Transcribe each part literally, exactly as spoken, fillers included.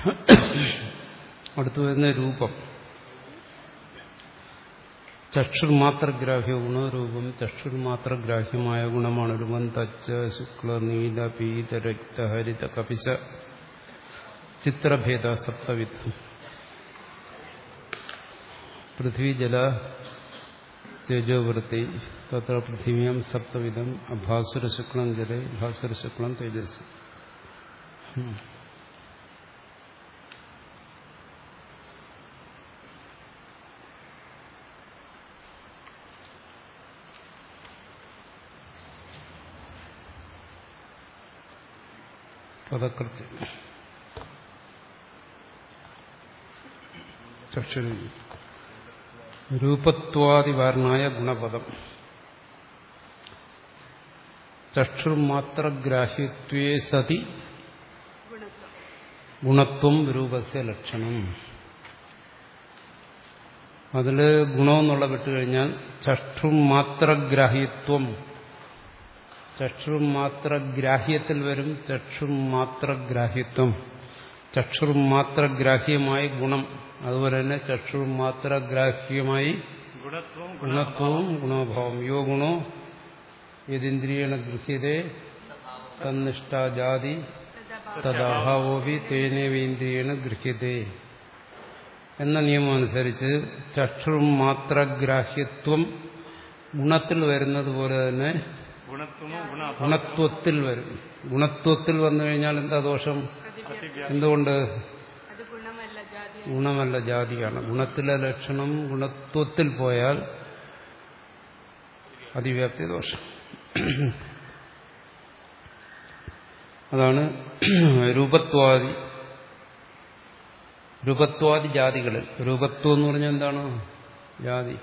അടുത്തു വരുന്ന രൂപം. ചക്ഷുർമാത്രഗ്രാഹ്യ ഗുണരൂപം. ചക്ഷുർമാത്രഗ്രാഹ്യമായ ഗുണമാണ് രൂപം. തച്ച ശുക്ല നീല പീത രക്ത ഹരിത കപിശ ചിത്രഭേദ സപ്തവിധം. പൃഥ്വി ജല തേജോവൃത്തി തത്ര പൃഥിവ്യാം സപ്തവിധം. അഭാസുര ശുക്ലം ജലേ ഭാസുര ശുക്ലം തേജസ്. പദകൃത്യം ചക്ഷുര രൂപത്വാദിവാരനായ ഗുണപദം. ചക്ഷുർമാത്രഗ്രാഹ്യത്വേ സതി ഗുണത്വം രൂപസ്യ ലക്ഷണം. അതില് ഗുണമെന്നുള്ള വിട്ടുകഴിഞ്ഞാൽ ചക്ഷുർമാത്രഗ്രാഹ്യത്വം. ചക്ഷുർമാത്രഗ്രാഹ്യത്തിൽ വരും ചക്ഷുർമാത്രഗ്രാഹ്യത്വം. ചക്ഷുർമാത്രഗ്രാഹ്യമായി ഗുണം. അതുപോലെ തന്നെ ചക്ഷുർമാത്രഗ്രാഹ്യമായി ഗുണത്വവും ഗുണോഭാവം. യോ ഗുണോ യദിന്ദ്രിയേണ ഗൃഹ്യതേ തന്നിഷ്ടാജാതി തദാഭാവോപി തേനേവേന്ദ്രിയേണ ഗൃഹ്യതേ എന്ന നിയമം അനുസരിച്ച് ചക്ഷുർമാത്രഗ്രാഹ്യത്വം ഗുണത്തിൽ വരുന്നത് പോലെ തന്നെ ഗുണത്വത്തിൽ വരും. ഗുണത്വത്തിൽ വന്നു കഴിഞ്ഞാൽ എന്താ ദോഷം? എന്തുകൊണ്ട്? ഗുണമല്ല, ജാതിയാണ്. ഗുണത്തിലെ ലക്ഷണം ഗുണത്വത്തിൽ പോയാൽ അതിവ്യാപ്തി ദോഷം. അതാണ് രൂപത്വാദി. രൂപത്വാദി ജാതികളിൽ രൂപത്വം എന്ന് പറഞ്ഞാൽ എന്താണ്? ജാതി.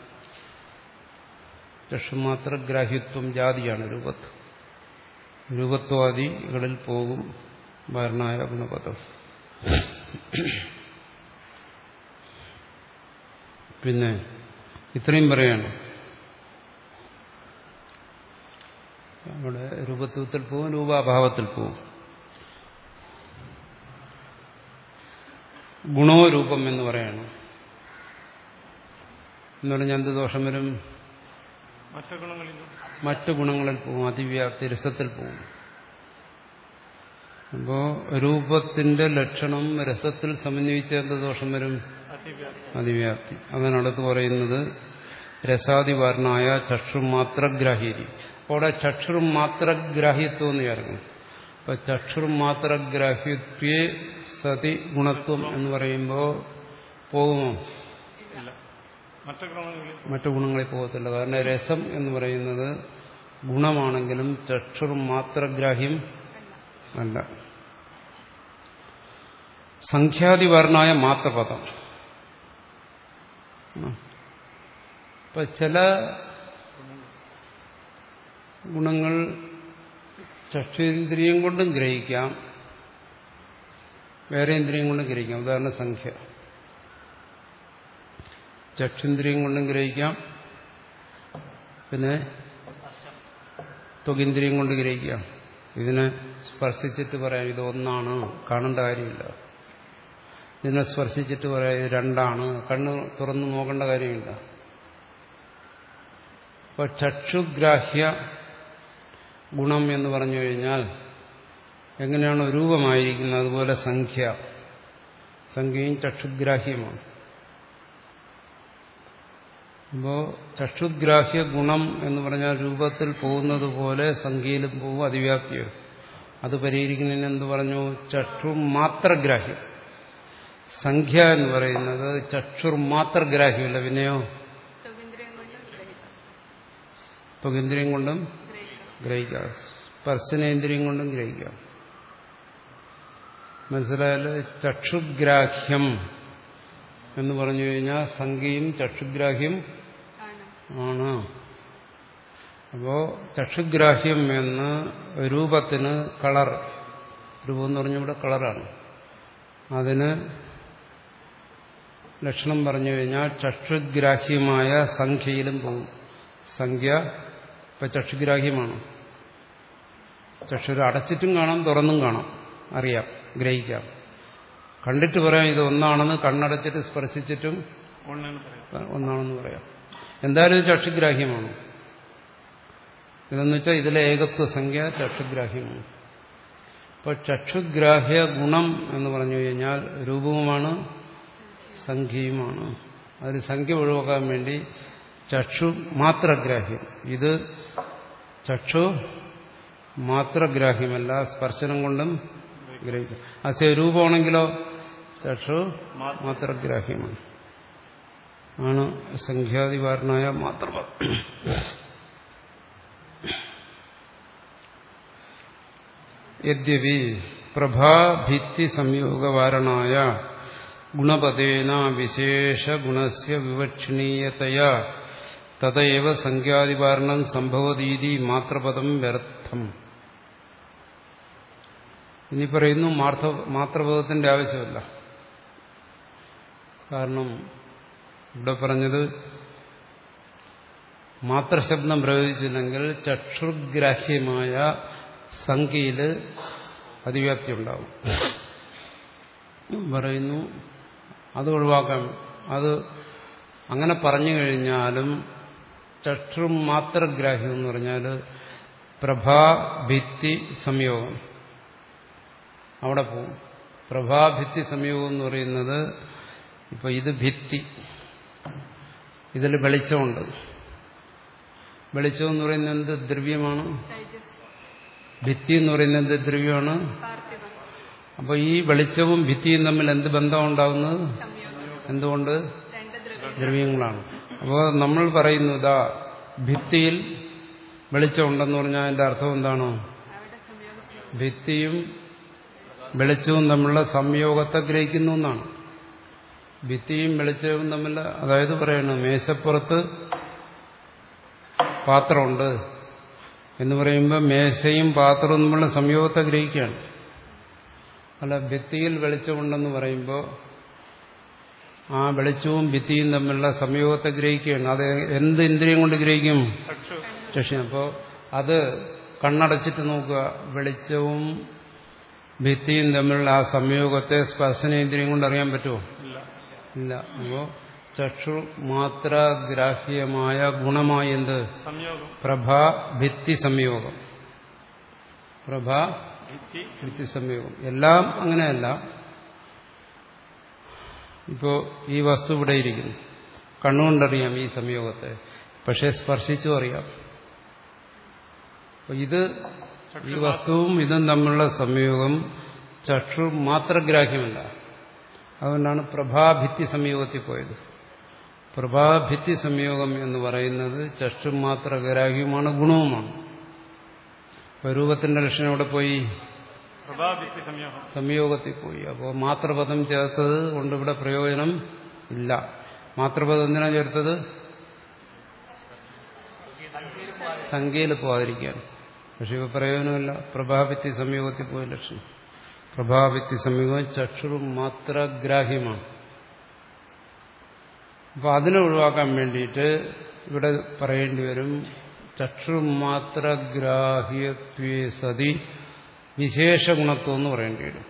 ചക്ഷുമാത്രഗ്രാഹ്യത്വം ജാതിയാണ് രൂപത്വം. രൂപത്വാദികളിൽ പോകും വാരണായ ഗുണപദം. പിന്നെ ഇത്രയും പറയാണ്. അവിടെ രൂപത്വത്തിൽ പോവും, രൂപാഭാവത്തിൽ പോവും. ഗുണോ രൂപം എന്ന് പറയണം. എന്ന് പറഞ്ഞാൽ എന്ത് ദോഷം വരും? മറ്റു ഗുണങ്ങളിൽ പോവും, അതിവ്യാപ്തി രസത്തിൽ പോവും. അപ്പോ രൂപത്തിന്റെ ലക്ഷണം രസത്തിൽ സമന്വയിച്ച എന്ത് ദോഷം വരും? അതിവ്യാപ്തി. അതിനടുത്ത് പറയുന്നത് രസാദിവാരനായ ചക്ഷുർമാത്രഗ്രാഹ്യരി. അവിടെ ചക്ഷുർമാത്രഗ്രാഹ്യത്വം എന്ന് ചേർക്കണം. അപ്പൊ ചക്ഷുർമാത്രഗ്രാഹ്യത്വേ സതി ഗുണത്വം എന്ന് പറയുമ്പോൾ പോകുമോ? മറ്റു ഗുണങ്ങളിൽ പോകത്തില്ല. കാരണം രസം എന്ന് പറയുന്നത് ഗുണമാണെങ്കിലും ചക്ഷുർമാത്രഗ്രാഹ്യം അല്ല. സംഖ്യാതിവാരനായ മാത്രപദം. ഇപ്പൊ ചില ഗുണങ്ങൾ ചക്ഷുരേന്ദ്രിയം കൊണ്ടും ഗ്രഹിക്കാം, വേറെ ഇന്ദ്രിയം കൊണ്ടും ഗ്രഹിക്കാം. ഉദാഹരണം സംഖ്യ. ചക്ഷുന്ദ്രിയം കൊണ്ടും ഗ്രഹിക്കാം, പിന്നെ ത്വകിന്ദ്രിയം കൊണ്ട് ഗ്രഹിക്കാം. ഇതിനെ സ്പർശിച്ചിട്ട് പറയാം ഇത് ഒന്നാണ്, കാണേണ്ട കാര്യമില്ല. ഇതിനെ സ്പർശിച്ചിട്ട് പറയാം ഇത് രണ്ടാണ്, കണ്ണ് തുറന്നു നോക്കേണ്ട കാര്യമില്ല. അപ്പോൾ ചക്ഷുഗ്രാഹ്യ ഗുണം എന്ന് പറഞ്ഞു കഴിഞ്ഞാൽ എങ്ങനെയാണോ രൂപമായിരിക്കുന്നത് അതുപോലെ സംഖ്യ. സംഖ്യയും ചക്ഷുഗ്രാഹ്യമാണ്. അപ്പോൾ ചക്ഷുഗ്രാഹ്യ ഗുണം എന്ന് പറഞ്ഞാൽ രൂപത്തിൽ പോകുന്നത് പോലെ സംഖ്യയിലും പോകും, അതിവ്യാപ്തിയോ. അത് പരിഹരിക്കുന്നതിന് എന്ത് പറഞ്ഞു? ചക്ഷുർമാത്രഗ്രാഹ്യം. സംഖ്യ എന്ന് പറയുന്നത് ചക്ഷുർമാത്രഗ്രാഹ്യമല്ല, പിന്നെയോ ത്വകിന്ദ്രിയം കൊണ്ടും ഗ്രഹിക്കാം, സ്പർശനേന്ദ്രിയം കൊണ്ടും ഗ്രഹിക്കാം. മനസ്സിലായാല് ചക്ഷുഗ്രാഹ്യം എന്ന് പറഞ്ഞു കഴിഞ്ഞാൽ സംഖ്യയും ചക്ഷുഗ്രാഹ്യം ആണ്. അപ്പോ ചക്ഷുഗ്രാഹ്യം എന്ന് രൂപത്തിന് കളർ, രൂപം എന്ന് പറഞ്ഞാൽ ഇവിടെ കളറാണ്, അതിന് ലക്ഷണം പറഞ്ഞു കഴിഞ്ഞാൽ ചക്ഷുഗ്രാഹ്യമായ സംഖ്യയിലും പോകും. സംഖ്യ ഇപ്പൊ ചക്ഷുഗ്രാഹ്യമാണ്. ചക്ഷുര അടച്ചിട്ടും കാണാം, തുറന്നും കാണാം, അറിയാം, ഗ്രഹിക്കാം. കണ്ടിട്ട് പറയാം ഇത് ഒന്നാണെന്ന്, കണ്ണടച്ചിട്ട് സ്പർശിച്ചിട്ടും ഒന്നാണെന്ന് പറയാം. എന്തായാലും ഇത് ചക്ഷുഗ്രാഹ്യമാണ്. ഇതെന്ന് വെച്ചാൽ ഇതിലെ ഏകത്വ സംഖ്യ ചക്ഷുഗ്രാഹ്യമാണ്. അപ്പോൾ ചക്ഷുഗ്രാഹ്യ ഗുണം എന്ന് പറഞ്ഞു കഴിഞ്ഞാൽ രൂപവുമാണ് സംഖ്യയുമാണ്. അതിൽ സംഖ്യ ഒഴിവാക്കാൻ വേണ്ടി ചക്ഷു മാത്രഗ്രാഹ്യം. ഇത് ചക്ഷു മാത്രഗ്രാഹ്യമല്ല, സ്പർശനം കൊണ്ടും ഗ്രഹിക്കും. അസ്യ രൂപമാണെങ്കിലോ ചക്ഷു മാത്രഗ്രാഹ്യമാണ്. ആണ് സംഖ്യാതിവാരനായ മാത്രം. യദ്യപി പ്രഭാഭിത്തി സംയോഗവാരണായ ഗുണപദേന വിശേഷ ഗുണസ്യ വിവക്ഷണീയതയാ തദൈവ സംഖ്യാതിവാരണം സംഭവതീതി മാത്രപദം വ്യർത്ഥം. ഇനി പറയുന്നു മാത്രപദത്തിന്റെ ആവശ്യമില്ല. കാരണം ഇവിടെ പറഞ്ഞത് മാത്രശബ്ദം പ്രയോഗിച്ചില്ലെങ്കിൽ ചക്ഷുഗ്രാഹ്യമായ സംഖ്യയിൽ അതിവ്യാപ്തി ഉണ്ടാവും. പറയുന്നു അത് ഒഴിവാക്കാം. അത് അങ്ങനെ പറഞ്ഞു കഴിഞ്ഞാലും ചക്ഷു മാത്രഗ്രാഹ്യം എന്ന് പറഞ്ഞാൽ പ്രഭാഭിത്തി സംയോഗം അവിടെ പോകും. പ്രഭാഭിത്തി സംയോഗം എന്ന് പറയുന്നത് ഇപ്പൊ ഇത് ഭിത്തി, ഇതിൽ വെളിച്ചമുണ്ട്. വെളിച്ചം എന്ന് പറയുന്നത് എന്ത് ദ്രവ്യമാണ്? ഭിത്തി എന്ന് പറയുന്നത് എന്ത് ദ്രവ്യമാണ്? അപ്പോൾ ഈ വെളിച്ചവും ഭിത്തിയും തമ്മിൽ എന്ത് ബന്ധം ഉണ്ടാകുന്നത്? എന്തുകൊണ്ട്? ദ്രവ്യങ്ങളാണ്. അപ്പോൾ നമ്മൾ പറയുന്നു ഇതാ ഭിത്തിയിൽ വെളിച്ചമുണ്ടെന്ന് പറഞ്ഞാൽ അതിന്റെ അർത്ഥം എന്താണ്? ഭിത്തിയും വെളിച്ചവും തമ്മിലുള്ള സംയോഗത്തെ ഗ്രഹിക്കുന്നു എന്നാണ്. ഭിത്തിയും വെളിച്ചവും തമ്മിൽ, അതായത് പറയണം മേശപ്പുറത്ത് പാത്രമുണ്ട് എന്ന് പറയുമ്പോൾ മേശയും പാത്രവും തമ്മിലുള്ള സംയോഗത്തെ ഗ്രഹിക്കുകയാണ്. അല്ല, ഭിത്തിയിൽ വെളിച്ചമുണ്ടെന്ന് പറയുമ്പോൾ ആ വെളിച്ചവും ഭിത്തിയും തമ്മിലുള്ള സംയോഗത്തെ ഗ്രഹിക്കുകയാണ്. അത് എന്ത് ഇന്ദ്രിയം കൊണ്ട് ഗ്രഹിക്കും? ചക്ഷു. അപ്പോൾ അത് കണ്ണടച്ചിട്ട് നോക്കുക, വെളിച്ചവും ഭിത്തിയും തമ്മിലുള്ള ആ സംയോഗത്തെ സ്പർശനേന്ദ്രിയം കൊണ്ട് അറിയാൻ പറ്റുമോ? ഇല്ല. അപ്പോൾ ചക്ഷു മാത്രഗ്രാഹ്യമായ ഗുണമായ എന്ത്? പ്രഭാ ഭിത്തി സംയോഗം. പ്രഭാ ഭിത്തി സംയോഗം. എല്ലാം അങ്ങനെയല്ല. ഇപ്പോ ഈ വസ്തു ഇവിടെ ഇരിക്കുന്നു, കണ്ണുകൊണ്ടറിയാം ഈ സംയോഗത്തെ, പക്ഷെ സ്പർശിച്ചും അറിയാം. ഇത് ഈ വസ്തുവും ഇതും തമ്മിലുള്ള സംയോഗം ചക്ഷു മാത്രഗ്രാഹ്യമല്ല. അതുകൊണ്ടാണ് പ്രഭാഭിത്തി സംയോഗത്തിൽ പോയത്. പ്രഭാഭിത്തി സംയോഗം എന്ന് പറയുന്നത് ചക്ഷു മാത്രഗ്രാഹ്യമാണ്, ഗുണവുമാണ്. രൂപത്തിന്റെ ലക്ഷണം എവിടെ പോയി? സംയോഗത്തിൽ പോയി. അപ്പോൾ മാത്രപദം ചേർത്തത് കൊണ്ട് ഇവിടെ പ്രയോജനം ഇല്ല. മാത്രപദം എന്തിനാ ചേർത്തത്? സംഖ്യയിൽ പോകാതിരിക്കാൻ. പക്ഷെ ഇവ പ്രയോജനമില്ല. പ്രഭാഭിത്തി സംയോഗത്തിൽ പോയ ലക്ഷണം. പ്രഭാഭിത്തി സംയോഗം ചക്ഷു മാത്രഗ്രാഹ്യമാണ്. അപ്പൊ അതിനെ ഒഴിവാക്കാൻ വേണ്ടിയിട്ട് ഇവിടെ പറയേണ്ടി വരും ചക്ഷു മാത്രഗ്രാഹ്യത്വേ സതി വിശേഷ ഗുണത്വം എന്ന് പറയേണ്ടി വരും.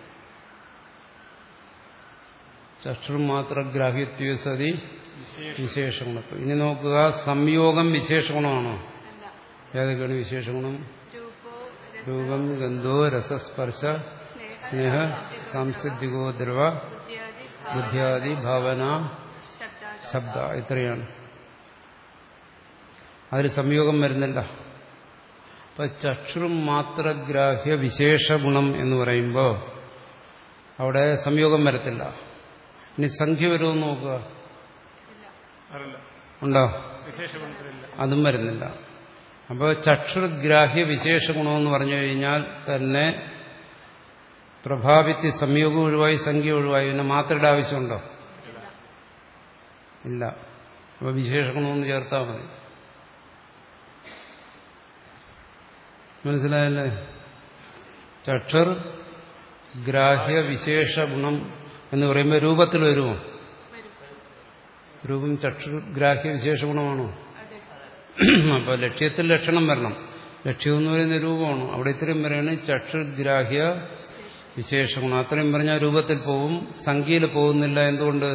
ചക്ഷു മാത്രഗ്രാഹ്യത്വേ സതി വിശേഷ ഗുണത്വം. ഇനി നോക്കുക, സംയോഗം വിശേഷ ഗുണമാണോ? ഏതൊക്കെയാണ് വിശേഷ ഗുണം? രൂപം, ഗന്ധോ, രസസ്പർശ, സ്നേഹ, സാംസിദ്ധികോ ദ്രവ, ബുദ്ധ്യാദി, ഭാവന, ശബ്ദ, ഇത്രയാണ്. അതിൽ സംയോഗം വരുന്നില്ല. അപ്പൊ ചക്ഷു മാത്രഗ്രാഹ്യ വിശേഷ ഗുണം എന്ന് പറയുമ്പോൾ അവിടെ സംയോഗം വരത്തില്ല. ഇനി സംഖ്യ വരുമെന്ന് നോക്കുക, ഉണ്ടോ? അതും വരുന്നില്ല. അപ്പോൾ ചക്ഷുഗ്രാഹ്യ വിശേഷ ഗുണമെന്ന് പറഞ്ഞു കഴിഞ്ഞാൽ തന്നെ പ്രഭാവിത്തി സംയോഗം ഒഴിവായി, സംഖ്യ ഒഴിവായി. പിന്നെ മാത്രയുടെ ആവശ്യമുണ്ടോ? ഇല്ല. അപ്പോൾ വിശേഷ ഗുണമെന്ന് ചേർത്താൽ മതി. മനസ്സിലായല്ലേ? ചക്ഷുർ ഗ്രാഹ്യ വിശേഷ ഗുണം എന്ന് പറയുമ്പോൾ രൂപത്തിൽ വരുമോ? രൂപം ചക്ഷുഗ്രാഹ്യ വിശേഷ ഗുണമാണോ? അപ്പോൾ ലക്ഷ്യത്തിൽ ലക്ഷണം വരണം. ലക്ഷ്യം എന്ന് പറയുന്ന രൂപമാണ്. അവിടെ ഇത്രയും പറയുന്നത് ചക്ഷുഗ്രാഹ്യ വിശേഷഗുണം. അത്രയും പറഞ്ഞാൽ രൂപത്തിൽ പോവും, സംഖ്യയിൽ പോകുന്നില്ല. എന്തുകൊണ്ട്?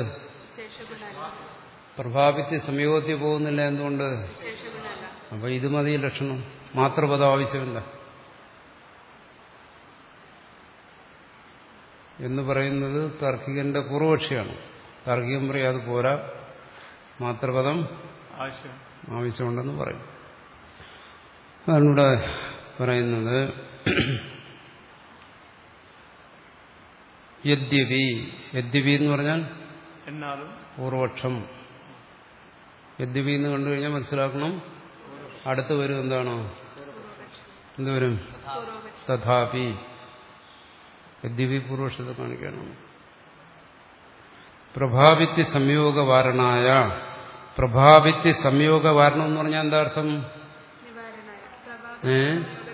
പ്രഭാവിത്തി സംയോഗത്തിൽ പോകുന്നില്ല. എന്തുകൊണ്ട്? അപ്പൊ ഇത് മതി ലക്ഷണം. മാത്രപദം ആവശ്യമില്ല എന്ന് പറയുന്നത് താർക്കികന്റെ പൂർവപക്ഷിയാണ്. താർക്കികൻ പറയും അത് പോരാ, മാത്രപദം ആവശ്യമുണ്ടെന്ന് പറയും. അതാണ് ഇവിടെ പറയുന്നത്. യദ്യപി, യദ്യപി എന്ന് പറഞ്ഞാൽ പൂർവപക്ഷം. യദ്യപി എന്ന് കണ്ടു കഴിഞ്ഞാൽ മനസ്സിലാക്കണം അടുത്ത് വരും എന്താണ്? എന്തുവരും? തഥാപി. യദ്യപി പൂർവപക്ഷത്തെ കാണിക്കണം. പ്രഭാവിത്തി സംയോഗവാരണായ. പ്രഭാവിത്തി സംയോഗവാരണം എന്ന് പറഞ്ഞാൽ എന്താ അർത്ഥം? ഏ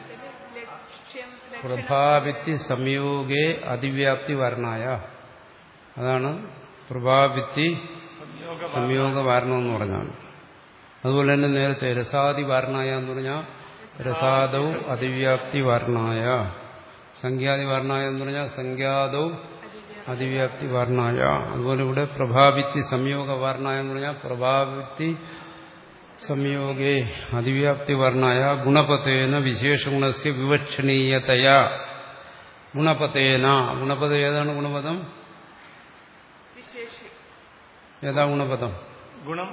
പ്രഭാവിത്തി സംയോഗേ അതിവ്യാപ്തി വാരണായ. അതാണ് പ്രഭാവിത്തി സംയോഗവാരണം എന്ന് പറഞ്ഞാൽ. അതുപോലെ തന്നെ നേരത്തെ രസാദി വാരണായ എന്ന് പറഞ്ഞാൽ രസാദൗ അതിവ്യാപ്തി വാരണായ. സംഖ്യാദി വാരണായ എന്ന് പറഞ്ഞാൽ സംഖ്യാദൗ അതിവ്യാപ്തി വാരണായ. അതുപോലെ ഇവിടെ പ്രഭാവിത്തി സംയോഗ വാരണായ എന്ന് പറഞ്ഞാൽ പ്രഭാവിത്തി സംയോഗേ അതിവ്യാപ്തി വർണ്ണായ. ഗുണപതേന വിശേഷഗുണസ്യ വിവക്ഷണീയതയാ. ഗുണപതേന. ഗുണപദ ഏതാണ്? ഗുണപദം ഏതാ? ഗുണപദം ഗുണം.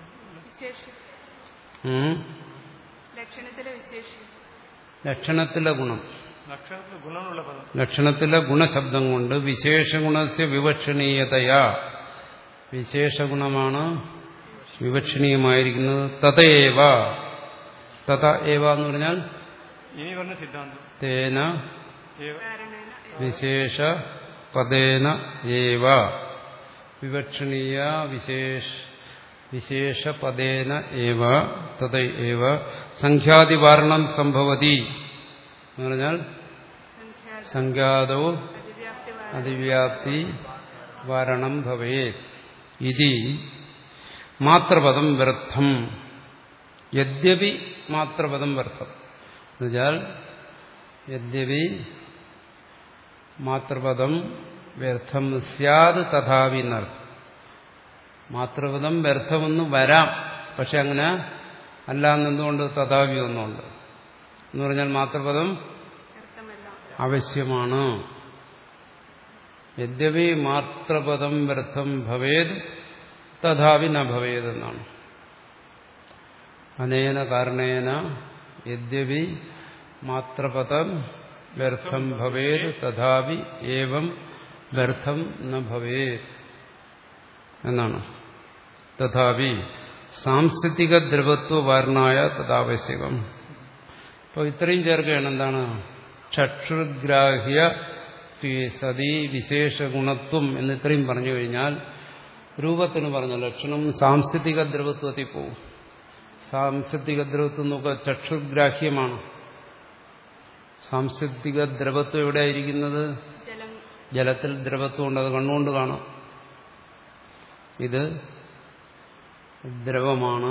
ലക്ഷണത്തിലെ ഗുണം. ലക്ഷണത്തിലെ ഗുണശബ്ദം കൊണ്ട് വിശേഷഗുണസ്യ വിവക്ഷണീയതയാ. വിശേഷഗുണമാണ് വിവക്ഷണീയമായിരിക്കുന്നത്. തതയേവ. തത ഏവ എന്ന് പറഞ്ഞാൽ തേന വിശേഷ പദേന ഏവ. വിവക്ഷണീയ വിശേഷ വിശേഷപദേന ഏവ തത ഏവ സംഖ്യാദിവാരണം സംഭവതി എന്ന് പറഞ്ഞാൽ സംഖ്യാദോ അതിവ്യാപ്തി വാരണം ഭവേത്. ഇതി മാത്രപദം വ്യർത്ഥം. യദ്യപി മാത്രപദം വ്യർത്ഥം എന്നുവെച്ചാൽ യദ്യപി മാത്രപദം വ്യർത്ഥം സ്യാത് തഥാപി എന്നർത്ഥം. മാത്രപദം വ്യർത്ഥമെന്ന് വരാം, പക്ഷെ അങ്ങനെ അല്ല എന്നെന്തുകൊണ്ട്? തഥാപി ഒന്നുണ്ട് എന്ന് പറഞ്ഞാൽ മാത്രപദം ആവശ്യമാണ്. യദ്യപി മാത്രപദം വ്യർത്ഥം ഭവേത് തഥാപി ന ഭവേത് എന്നാണ്. അനേന കാരണേന യദ്യപി മാത്രപദം വ്യർത്ഥം ഭവേത് തഥാപി ഏവം വ്യർത്ഥം ന ഭവേത് എന്നാണ്. തഥാപി സാംസ്കൃതിക ദ്രവത്വ വാരണായ തഥാവശ്യകം. അപ്പോൾ ഇത്രയും ചേർക്കുകയാണ്. എന്താണ്? ചക്ഷുർഗ്രാഹ്യ സതി വിശേഷഗുണത്വം എന്ന് ഇത്രയും പറഞ്ഞു കഴിഞ്ഞാൽ രൂപത്തിന് പറഞ്ഞ ലക്ഷണം സാംസ്കൃതിക ദ്രവത്വത്തിൽ പോവും. സാംസ്കൃതിക ദ്രവത്വം നോക്കുക, ചക്ഷുർഗ്രാഹ്യമാണ്. സാംസ്കൃതിക ദ്രവത്വം എവിടെയായിരിക്കുന്നത്? ജലത്തിൽ ദ്രവത്വം ഉണ്ട്, അത് കണ്ണുകൊണ്ട് കാണാം. ഇത് ദ്രവമാണ്.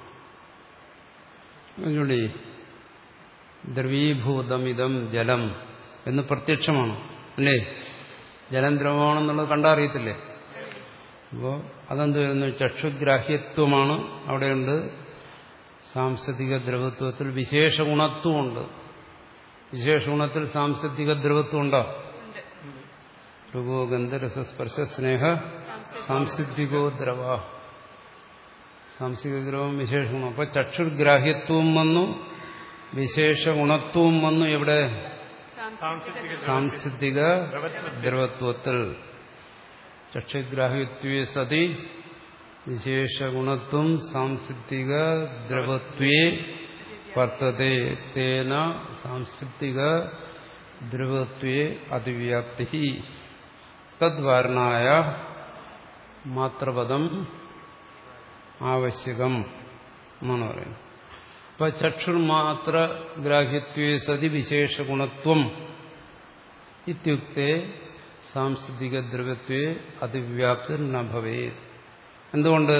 ദ്രവീഭൂതമിതം ജലം എന്ന് പ്രത്യക്ഷമാണ്, അല്ലേ? ജലം ദ്രവമാണെന്നുള്ളത് കണ്ടറിയത്തില്ലേ? അപ്പോൾ അതെന്ത് വരുന്നു? ചക്ഷുഗ്രാഹ്യത്വമാണ് അവിടെയുണ്ട്. സാംസ്കൃതിക ദ്രവത്വത്തിൽ വിശേഷ ഗുണത്വമുണ്ട്. വിശേഷ ഗുണത്തിൽ സാംസ്കൃതിക ദ്രവത്വം ഉണ്ടോ? രൂപോ ഗന്ധരസസ്പർശ സ്നേഹ സാംസ്കൃതികോ ദ്രവ. സാംസ്കൃതിക ദ്രവം വിശേഷ ഗുണം. അപ്പൊ ചക്ഷുർഗ്രാഹ്യത്വം വന്നു, വിശേഷ ഗുണത്വം വന്നു. എവിടെ? സാംസ്കൃതിക ദ്രവത്വത്തിൽ. ചക്ഷുഗ്രാഹ്യത്വേ സതി വിശേഷഗുണത്വം സാംസ്കൃതിക ദ്രവത്വേ വർത്തതേ തേന സാംസ്കൃതിക ദ്രവത്വേ അതിവ്യാപ്തി തദ്വാരണായ മാത്രപദം ആവശ്യകം എന്നാണ് പറയുന്നത്. അപ്പൊ ചക്ഷുർമാത്ര ഗ്രാഹ്യത്വേ സതി വിശേഷഗുണത്വം ഇത്യുക്തേ സാംസ്കൃതിക ദ്രവ്യത്വേ അതിവ്യാപ്തി ന ഭവേത്. എന്തുകൊണ്ട്?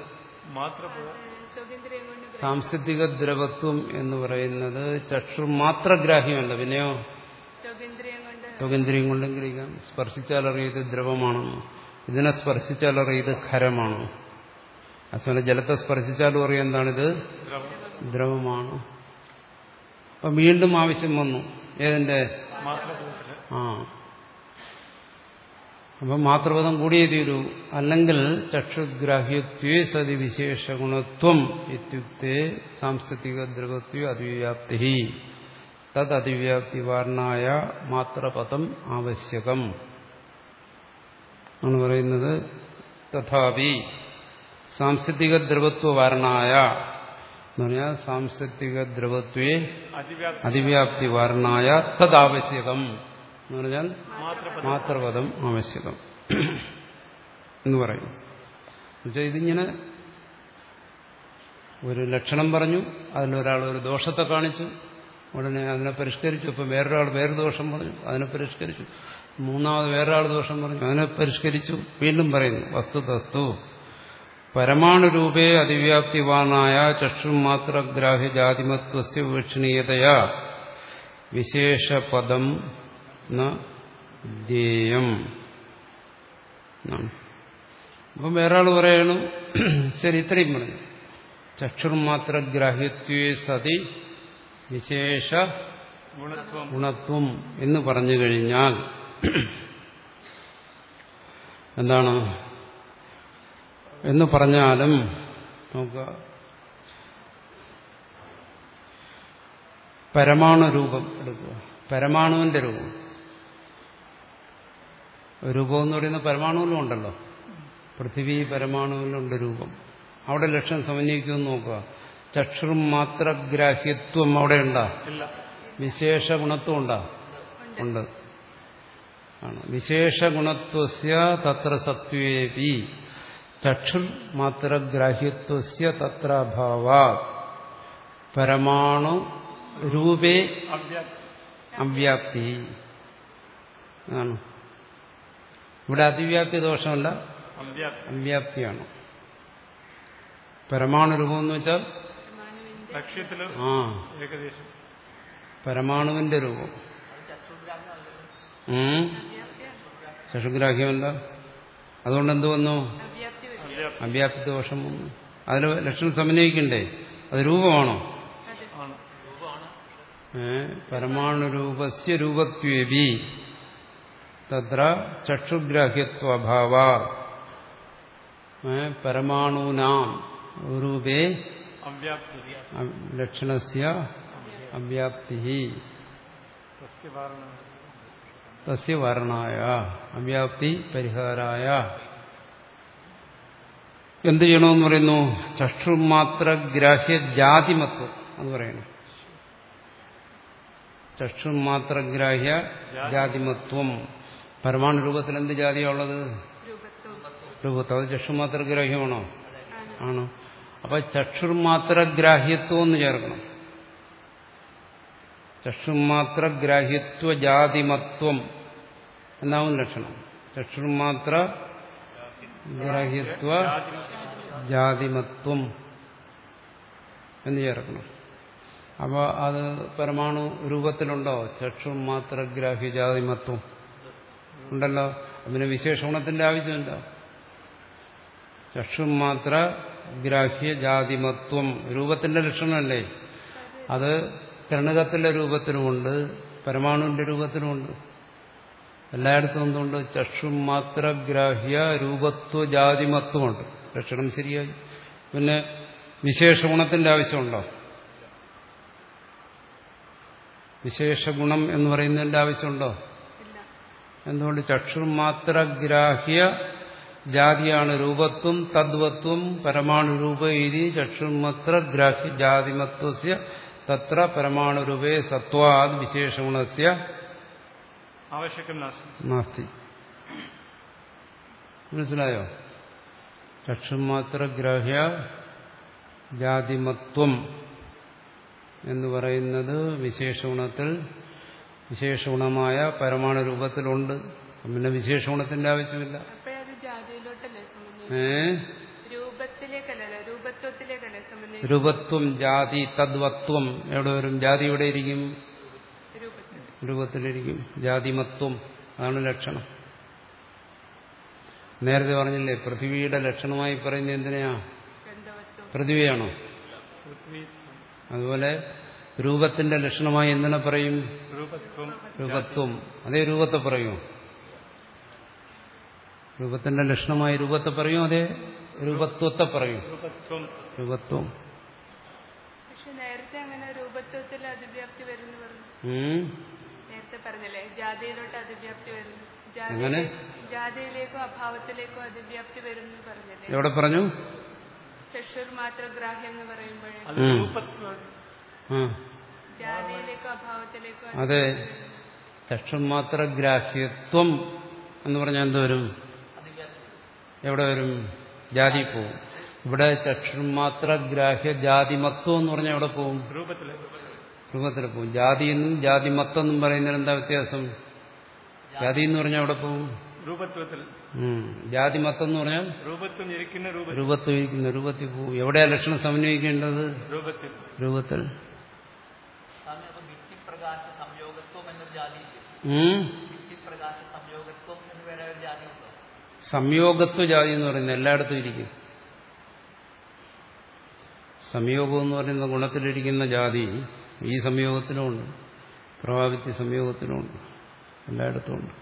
സാംസ്കൃതിക ദ്രവത്വം എന്ന് പറയുന്നത് ചക്ഷുർ മാത്രഗ്രാഹ്യമല്ല, പിന്നെയോ ത്വകേന്ദ്രിയം കൊണ്ടും ഗ്രഹിക്കാം. സ്പർശിച്ചാലറിയാം ഇത് ദ്രവമാണെന്ന്, ഇതിനെ സ്പർശിച്ചാലറിയാം ഇത് ഖരമാണ്. അതുപോലെ ജലത്തെ സ്പർശിച്ചാലും അറിയാം എന്താണിത് ദ്രവമാണ്. അപ്പൊ വീണ്ടും ആവശ്യം വന്നു ഏതിന്റെ ആ അപ്പം മാത്രപദം കൂടിയേ തീരൂ. അല്ലെങ്കിൽ ചക്ഷുഗ്രാഹ്യത്വേ സതി വിശേഷ ഗുണത്വം ഇത്യുക്തേ സാംസ്കൃതിക ദ്രവത്വ അതിവ്യാപ്തി തദ് അതിവ്യാപ്തി വാർണായ മാത്രപദം ആവശ്യകം ആണ് പറയുന്നത്. തഥാപി സാംസ്കൃതിക ദ്രവത്വ വാർണായ എന്ന് പറഞ്ഞാൽ സാംസ്കൃതിക ദ്രവത്വേ അതിവ്യാപ്തി വാർണായ തദാവശ്യകം എന്ന് പറഞ്ഞാൽ മാത്രപദം ആവശ്യകം എന്ന് പറയും. എന്നുവെച്ചാൽ ഇതിങ്ങനെ ഒരു ലക്ഷണം പറഞ്ഞു, അതിലൊരാൾ ഒരു ദോഷത്തെ കാണിച്ചു, ഉടനെ അതിനെ പരിഷ്കരിച്ചു. ഇപ്പം വേറൊരാൾ വേറെ ദോഷം പറഞ്ഞു, അതിനെ പരിഷ്കരിച്ചു. മൂന്നാമത് വേറൊരാൾ ദോഷം പറഞ്ഞു, അതിനെ പരിഷ്കരിച്ചു. വീണ്ടും പറയുന്നു വസ്തുതസ്തു പരമാണുരൂപേ അതിവ്യാപ്തിവാനായ ചക്ഷുമാത്രഗ്രാഹ്യ ജാതിമത്വസ്യ വിവക്ഷണീയതയാ വിശേഷപദം ജ്ഞേയം. അപ്പം വേറെ ആൾ പറയണം ശരി ഇത്രയും പറഞ്ഞു ചക്ഷുർമാത്രഗ്രാഹ്യത്വേ സതി വിശേഷ ഗുണത്വം എന്ന് പറഞ്ഞു കഴിഞ്ഞാൽ എന്താണ് എന്ന് പറഞ്ഞാലും നോക്കുക, പരമാണു രൂപം എടുക്കുക. പരമാണുവിന്റെ രൂപം രൂപം എന്ന് പറയുന്ന പരമാണുവിലും ഉണ്ടല്ലോ. പൃഥിവി പരമാണുവിലുണ്ട് രൂപം. അവിടെ ലക്ഷണം സമന്വയിക്കുമെന്ന് നോക്കുക. ചക്ഷുർ മാത്രഗ്രാഹ്യത്വം അവിടെ ഉണ്ടാ, വിശേഷ ഗുണത്വം ഉണ്ടാ, ഉണ്ട് ആണ്. വിശേഷ ഗുണത്വസ്യ തത്ര സത്വേപി ചക്ഷുർ മാത്രഗ്രാഹ്യത്വസ്യ തത്ര അഭാവാത് പരമാണു രൂപേ അവ്യാപ്തി ആണ്. ഇവിടെ അതിവ്യാപ്തി ദോഷമല്ല, അവ്യാപ്തിയാണ്. പരമാണു രൂപം എന്ന് വെച്ചാൽ ആ പരമാണുവിന്റെ രൂപം. ചക്ഷുഗ്രാഹ്യമല്ല. അതുകൊണ്ട് എന്ത് വന്നു? അവ്യാപ്തി ദോഷം വന്നു. അതിന് ലക്ഷണം സമന്വയിക്കണ്ടേ? അത് രൂപമാണോ? ഏ പരമാണു രൂപസ്യ രൂപത്വേപി തത്ര ചക്ഷുഗ്രാഹ്യത്വ അഭാവ പരമാണൂനാം രൂപേ ലക്ഷണസ്യ അവ്യാപ്തി തസ്യ വാരണായ അവ്യാപ്തി പരിഹാരായ എന്ത് ചെയ്യണമെന്ന് പറയുന്നു? ചക്ഷുമാത്രഗ്രാഹ്യ ജാതിമത്വം എന്ന് പറയണം. ചക്ഷുമാത്രഗ്രാഹ്യ ജാതിമത്വം. പരമാണു രൂപത്തിൽ എന്ത് ജാതിയാണുള്ളത്? രൂപത്വം. അത് ചക്ഷുമാത്രഗ്രാഹ്യമാണോ? ആണ്. അപ്പൊ ചക്ഷുർമാത്രഗ്രാഹ്യത്വം എന്ന് ചേർക്കണം. ചക്ഷുമാത്രഗ്രാഹ്യത്വ ജാതിമത്വം എന്നാവും ലക്ഷണം. ചക്ഷുർമാത്ര ഗ്രാഹ്യത്വ ജാതിമത്വം എന്ന് ചേർക്കണം. അപ്പൊ അത് പരമാണു രൂപത്തിലുണ്ടോ? ചക്ഷുമാത്രഗ്രാഹ്യ ജാതിമത്വം ഉണ്ടല്ലോ. അതിന് വിശേഷ ഗുണത്തിന്റെ ആവശ്യമില്ല. ചക്ഷുമാത്ര ഗ്രാഹ്യ ജാതിമത്വം രൂപത്തിന്റെ ലക്ഷണമല്ലേ? അത് കരണകത്തിലെ രൂപത്തിലുമുണ്ട്, പരമാണുവിന്റെ രൂപത്തിലുമുണ്ട്. എല്ലായിടത്തും എന്തുകൊണ്ട്? ചക്ഷുമാത്രഗ്രാഹ്യ രൂപത്വ ജാതിമത്വമുണ്ട്. ലക്ഷണം ശരിയായി. പിന്നെ വിശേഷ ഗുണത്തിന്റെ ആവശ്യമുണ്ടോ? വിശേഷ ഗുണം എന്ന് പറയുന്നതിന്റെ ആവശ്യമുണ്ടോ? എന്തുകൊണ്ട്? ചക്ഷുർമാത്രഗ്രാഹ്യ ജാതിയാണ് രൂപത്വം, തദ്വത്വം പരമാണു രൂപ ഇതി ചക്ഷുർമാത്രഗ്രാഹ്യ ജാതിമത്വസ്യ തത്ര പരമാണു രൂപേ സത്വാദ് വിശേഷ ഗുണസ്യ ആവശ്യം നാസ്തി. മനസ്സിലായോ? ചക്ഷുമാത്രഗ്രാഹ്യ ജാതിമത്വം എന്ന് പറയുന്നത് വിശേഷഗുണത്തിൽ വിശേഷഗുണമായ പരമാണു രൂപത്തിലുണ്ട്. പിന്നെ വിശേഷഗുണത്തിന്റെ ആവശ്യമില്ല. ഏ രൂപത്വം ജാതി തദ്വത്വം എവിടെ വരും? ജാതി എവിടെ ഇരിക്കും? രൂപത്തിലിരിക്കും. ജാതിമത്വം അതാണ് ലക്ഷണം. നേരത്തെ പറഞ്ഞില്ലേ പൃഥ്വിയുടെ ലക്ഷണമായി പറയുന്നത് എന്തിനാ? പൃഥ്വിയാണോ? അതുപോലെ രൂപത്തിന്റെ ലക്ഷണമായി എന്തിനെ പറയും? രൂപത്വം. അതേ രൂപത്തെ പറയൂ. രൂപത്തിന്റെ ലക്ഷണമായി രൂപത്തെ പറയും, അതേ രൂപത്വത്തെ പറയും. രൂപത്വം. നേരത്തെ അങ്ങനെ രൂപത്വത്തിൽ അതിവ്യാപ്തി വരുന്നു പറഞ്ഞു. നേരത്തെ പറഞ്ഞല്ലേ ജാതിയിലോട്ട് അതിവ്യാപ്തി വരുന്നു. എങ്ങനെ? ജാതിയിലേക്കോ അഭാവത്തിലേക്കോ അതിവ്യാപ്തി വരുന്നു പറഞ്ഞല്ലേ. എവിടെ പറഞ്ഞു? ചക്ഷുർ മാത്ര ഗ്രാഹ്യം എന്ന് പറയുമ്പോഴേ ജാതിയിലേക്കോ അഭാവത്തിലേക്കോ. അതെ, ചക്ഷുമാത്ര ഗ്രാഹ്യത്വം എന്ന് പറഞ്ഞാൽ എന്ത് വരും? എവിടെ വരും? ജാതി പോവും. ഇവിടെ ചക്ഷുമാത്ര ഗ്രാഹ്യ ജാതിമത്വം എന്ന് പറഞ്ഞാൽ എവിടെ പോവും? രൂപത്തിൽ പോവും. ജാതി എന്നും ജാതിമത്വം എന്നും പറയുന്നതിന് എന്താ വ്യത്യാസം? ജാതി എന്ന് പറഞ്ഞാൽ എവിടെ പോവും? രൂപത്വത്തിൽ. ജാതിമത്വം എന്ന് പറഞ്ഞാൽ രൂപത്വം ഇരിക്കുന്ന രൂപത്തിൽ പോവും. എവിടെയാ ലക്ഷണം സമന്വയിക്കേണ്ടത്? രൂപത്തിൽ. സംയോഗത്വ ജാതി എന്ന് പറയുന്നത് എല്ലായിടത്തും ഇരിക്കും. സംയോഗം എന്ന് പറയുന്ന ഗുണത്തിലിരിക്കുന്ന ജാതി ഈ സംയോഗത്തിനുമുണ്ട്, പ്രഭാവിത്യ സംയോഗത്തിനുമുണ്ട്, എല്ലായിടത്തും ഉണ്ട്.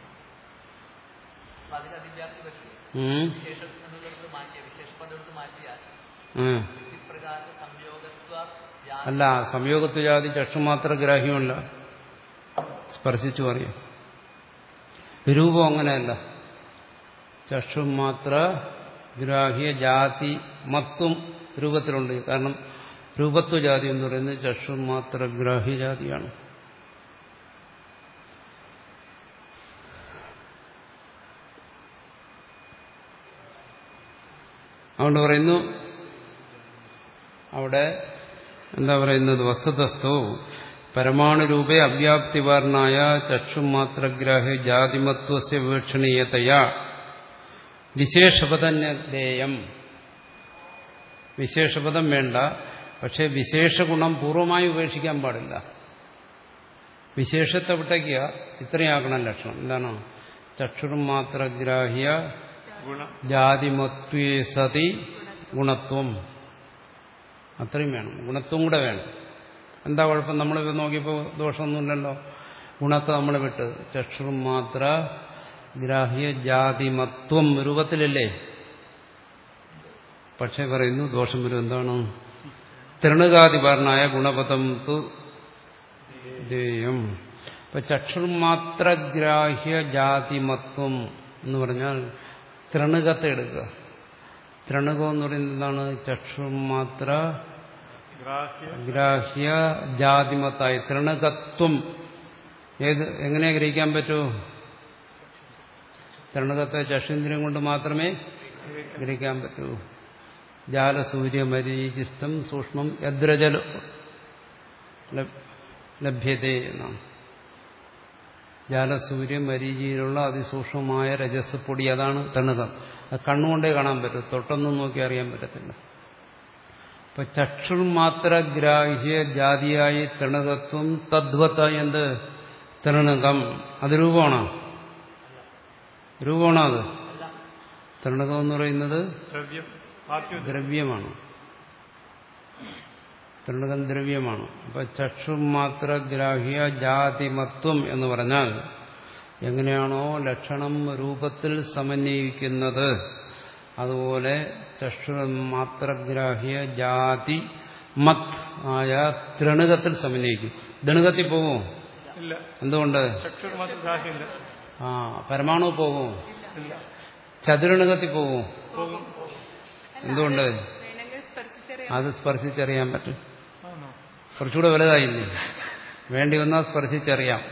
അല്ല, സംയോഗത്വ ജാതി ചക്ഷുമാത്ര ഗ്രാഹ്യമല്ല, സ്പർശിച്ചു അറിയാം. രൂപം അങ്ങനെയല്ല. ചക്ഷുമാത്ര ഗ്രാഹ്യ ജാതി മത്വം രൂപത്തിലുണ്ട്. കാരണം രൂപത്വ ജാതി എന്ന് പറയുന്നത് ചക്ഷുമാത്ര ഗ്രാഹ്യ ജാതിയാണ്. അതുകൊണ്ട് പറയുന്നു അവിടെ എന്താ പറയുന്നത്? വസ്തുതസ്ഥോ പരമാണുരൂപേ അവ്യാപ്തിവാർണായ ചക്ഷുമാത്രഗ്രാഹ്യ ജാതിമത്വസ്യ വീക്ഷണീയതയാ വിശേഷപദന്യദേയം. വിശേഷപദം വേണ്ട, പക്ഷെ വിശേഷഗുണം പൂർവ്വമായി ഉപേക്ഷിക്കാൻ പാടില്ല. വിശേഷത്തെ വിട്ടയ്ക്കുക, ഇത്രയാകണം ലക്ഷണം. എന്താണ്? ചക്ഷുർമാത്രഗ്രാഹ്യ ജാതിമത്വേ സതി ഗുണത്വം. അത്രയും വേണം. ഗുണത്വം കൂടെ വേണം. എന്താ കുഴപ്പം? നമ്മളിപ്പോൾ നോക്കിയപ്പോൾ ദോഷമൊന്നുമില്ലല്ലോ. ഗുണത്തെ നമ്മൾ വിട്ട് ചക്ഷുർമാത്ര ഗ്രാഹ്യ ജാതിമത്വം രൂപത്തിലല്ലേ. പക്ഷെ പറയുന്നു ദോഷം വരും. എന്താണ്? തൃണുകാതിപർണായ ഗുണപദം തു ദേയം. ഇപ്പൊ ചക്ഷുർമാത്രഗ്രാഹ്യ ജാതിമത്വം എന്ന് പറഞ്ഞാൽ തൃണുകത്തെ എടുക്കുക. തൃണുകം എന്ന് പറയുന്നത് എന്താണ്? ചക്ഷുർമാത്ര ഗ്രാഹ്യ ജാതിമത്തായി തൃണകത്വം. ഏത് എങ്ങനെ ഗ്രഹിക്കാൻ പറ്റൂ? തൃണകത്തെ ചക്ഷുന്ദ്രിയം കൊണ്ട് മാത്രമേ ഗ്രഹിക്കാൻ പറ്റൂ. ജാലസൂര്യമരീചിസ്ഥം സൂക്ഷ്മം യദ്രജല ലഭ്യതേ എന്നാണ്. ജാലസൂര്യമരീചിയിലുള്ള അതിസൂക്ഷ്മമായ രജസ് പൊടി, അതാണ് തണുകം. അത് കണ്ണുകൊണ്ടേ കാണാൻ പറ്റും, തൊട്ടൊന്നും നോക്കി അറിയാൻ പറ്റത്തില്ല. ഇപ്പൊ ചക്ഷുർമാത്രഗ്രാഹ്യ ജാതിയായി തൃണകത്വം തദ്വത്തായി എന്ത്? തൃണകം. അത് രൂപമാണോ? രൂപമാണോ അത്? തൃണകം എന്ന് പറയുന്നത് ദ്രവ്യമാണ്. തൃണകം ദ്രവ്യമാണ്. അപ്പൊ ചക്ഷുർമാത്രഗ്രാഹ്യ ജാതിമത്വം എന്ന് പറഞ്ഞാൽ എങ്ങനെയാണോ ലക്ഷണം രൂപത്തിൽ സമന്വയിക്കുന്നത് അതുപോലെ ചക്ഷുർമാത്രഗ്രാഹ്യ ജാതി മത് ആയ തൃണകത്തിൽ സമന്വയിക്കും. ദണുകത്തിൽ പോവോ? എന്തുകൊണ്ട്? ആ പരമാണു പോവോ? ചതുരണകത്തിൽ പോവോ? എന്തുകൊണ്ട്? അത് സ്പർശിച്ചറിയാൻ പറ്റും. കുറച്ചുകൂടെ വലുതായില്ലേ? വേണ്ടി വന്നാൽ സ്പർശിച്ചറിയാം.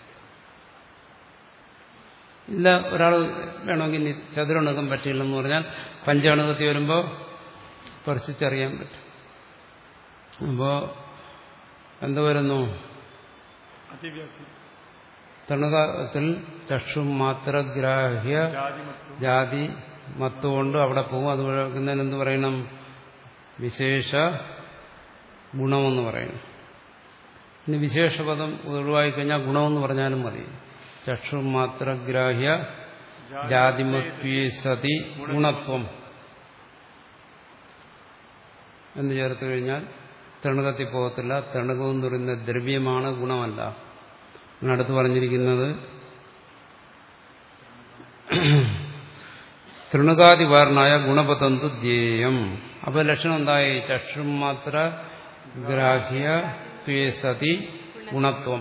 ഇല്ല, ഒരാൾ വേണമെങ്കിൽ ചതുരണകം പറ്റിയില്ലെന്ന് പറഞ്ഞാൽ പഞ്ചാണുകത്തിൽ വരുമ്പോൾ സ്പർശിച്ചറിയാൻ പറ്റും. അപ്പോ എന്ത് വരുന്നു? തണുകത്തിൽ ചക്ഷുമാത്രഗ്രാഹ്യ ജാതി മത്തുകൊണ്ട് അവിടെ പോകും. അത് വഴക്കുന്നതിന് എന്ത് പറയണം? വിശേഷ ഗുണമെന്ന് പറയണം. ഇനി വിശേഷപദം ഒഴിവായി കഴിഞ്ഞാൽ ഗുണമെന്ന് പറഞ്ഞാലും മതി. ചക്ഷുമാത്രഗ്രാഹ്യ ജാതിമത്വേ സതി ഗുണത്വം എന്ന് ചേർത്ത് കഴിഞ്ഞാൽ തണുകത്തിൽ പോകത്തില്ല. തണുകം എന്ന് പറയുന്ന ദ്രവ്യമാണ്, ഗുണമല്ല. അടുത്ത് പറഞ്ഞിരിക്കുന്നത് തൃണുകാതിവാരനായ ഗുണപതന്തു ധ്യേയം. അപ്പൊ ലക്ഷണം എന്തായി? ചക്ഷുമാത്ര ഗ്രാഹ്യ ത്വേ സതി ഗുണത്വം.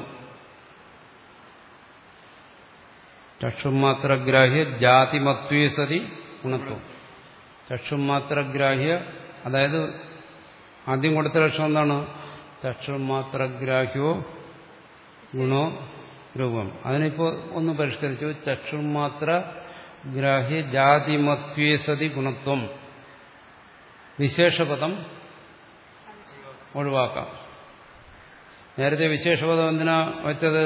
ചക്ഷുമാത്രഗ്രാഹ്യ ജാതിമത്വേ സതി ഗുണത്വം. ചക്ഷുമാത്രഗ്രാഹ്യ, അതായത് ആദ്യം കൊടുത്ത ലക്ഷണം എന്താണ്? ചക്ഷുമാത്രഗ്രാഹ്യോ ഗുണോ രൂപം. അതിനിപ്പോ ഒന്ന് പരിഷ്കരിച്ചു. ചക്ഷുമാത്ര ഗ്രാഹ്യ ജാതിമത്വേ സതി ഗുണത്വം. വിശേഷപദം ഒഴിവാക്കാം. നേരത്തെ വിശേഷപദം എന്തിനാ വച്ചത്?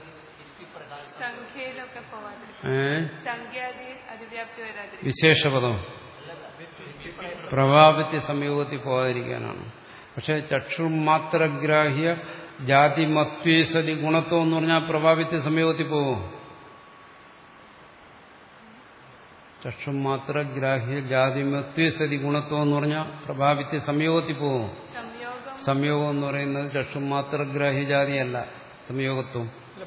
വിശേഷപദം പ്രഭാവത്തി സംയോഗത്തിൽ പോകാതിരിക്കാനാണ്. പക്ഷെ ചക്ഷുമാത്രഗ്രാഹ്യ ജാതിമത്വേ സതി ഗുണത്വം എന്ന് പറഞ്ഞാൽ പ്രഭാവത്തി സംയോഗത്തിൽ പോകും. ചക്ഷുമാത്രഗ്രാഹ്യ ജാതിമത്വേ സതി ഗുണത്വം എന്ന് പറഞ്ഞാൽ പ്രഭാവത്തി സംയോഗത്തിൽ പോകും. സംയോഗം എന്ന് പറയുന്നത് ചക്ഷുമാത്രഗ്രാഹ്യ ജാതിയല്ല, സംയോഗത്വം.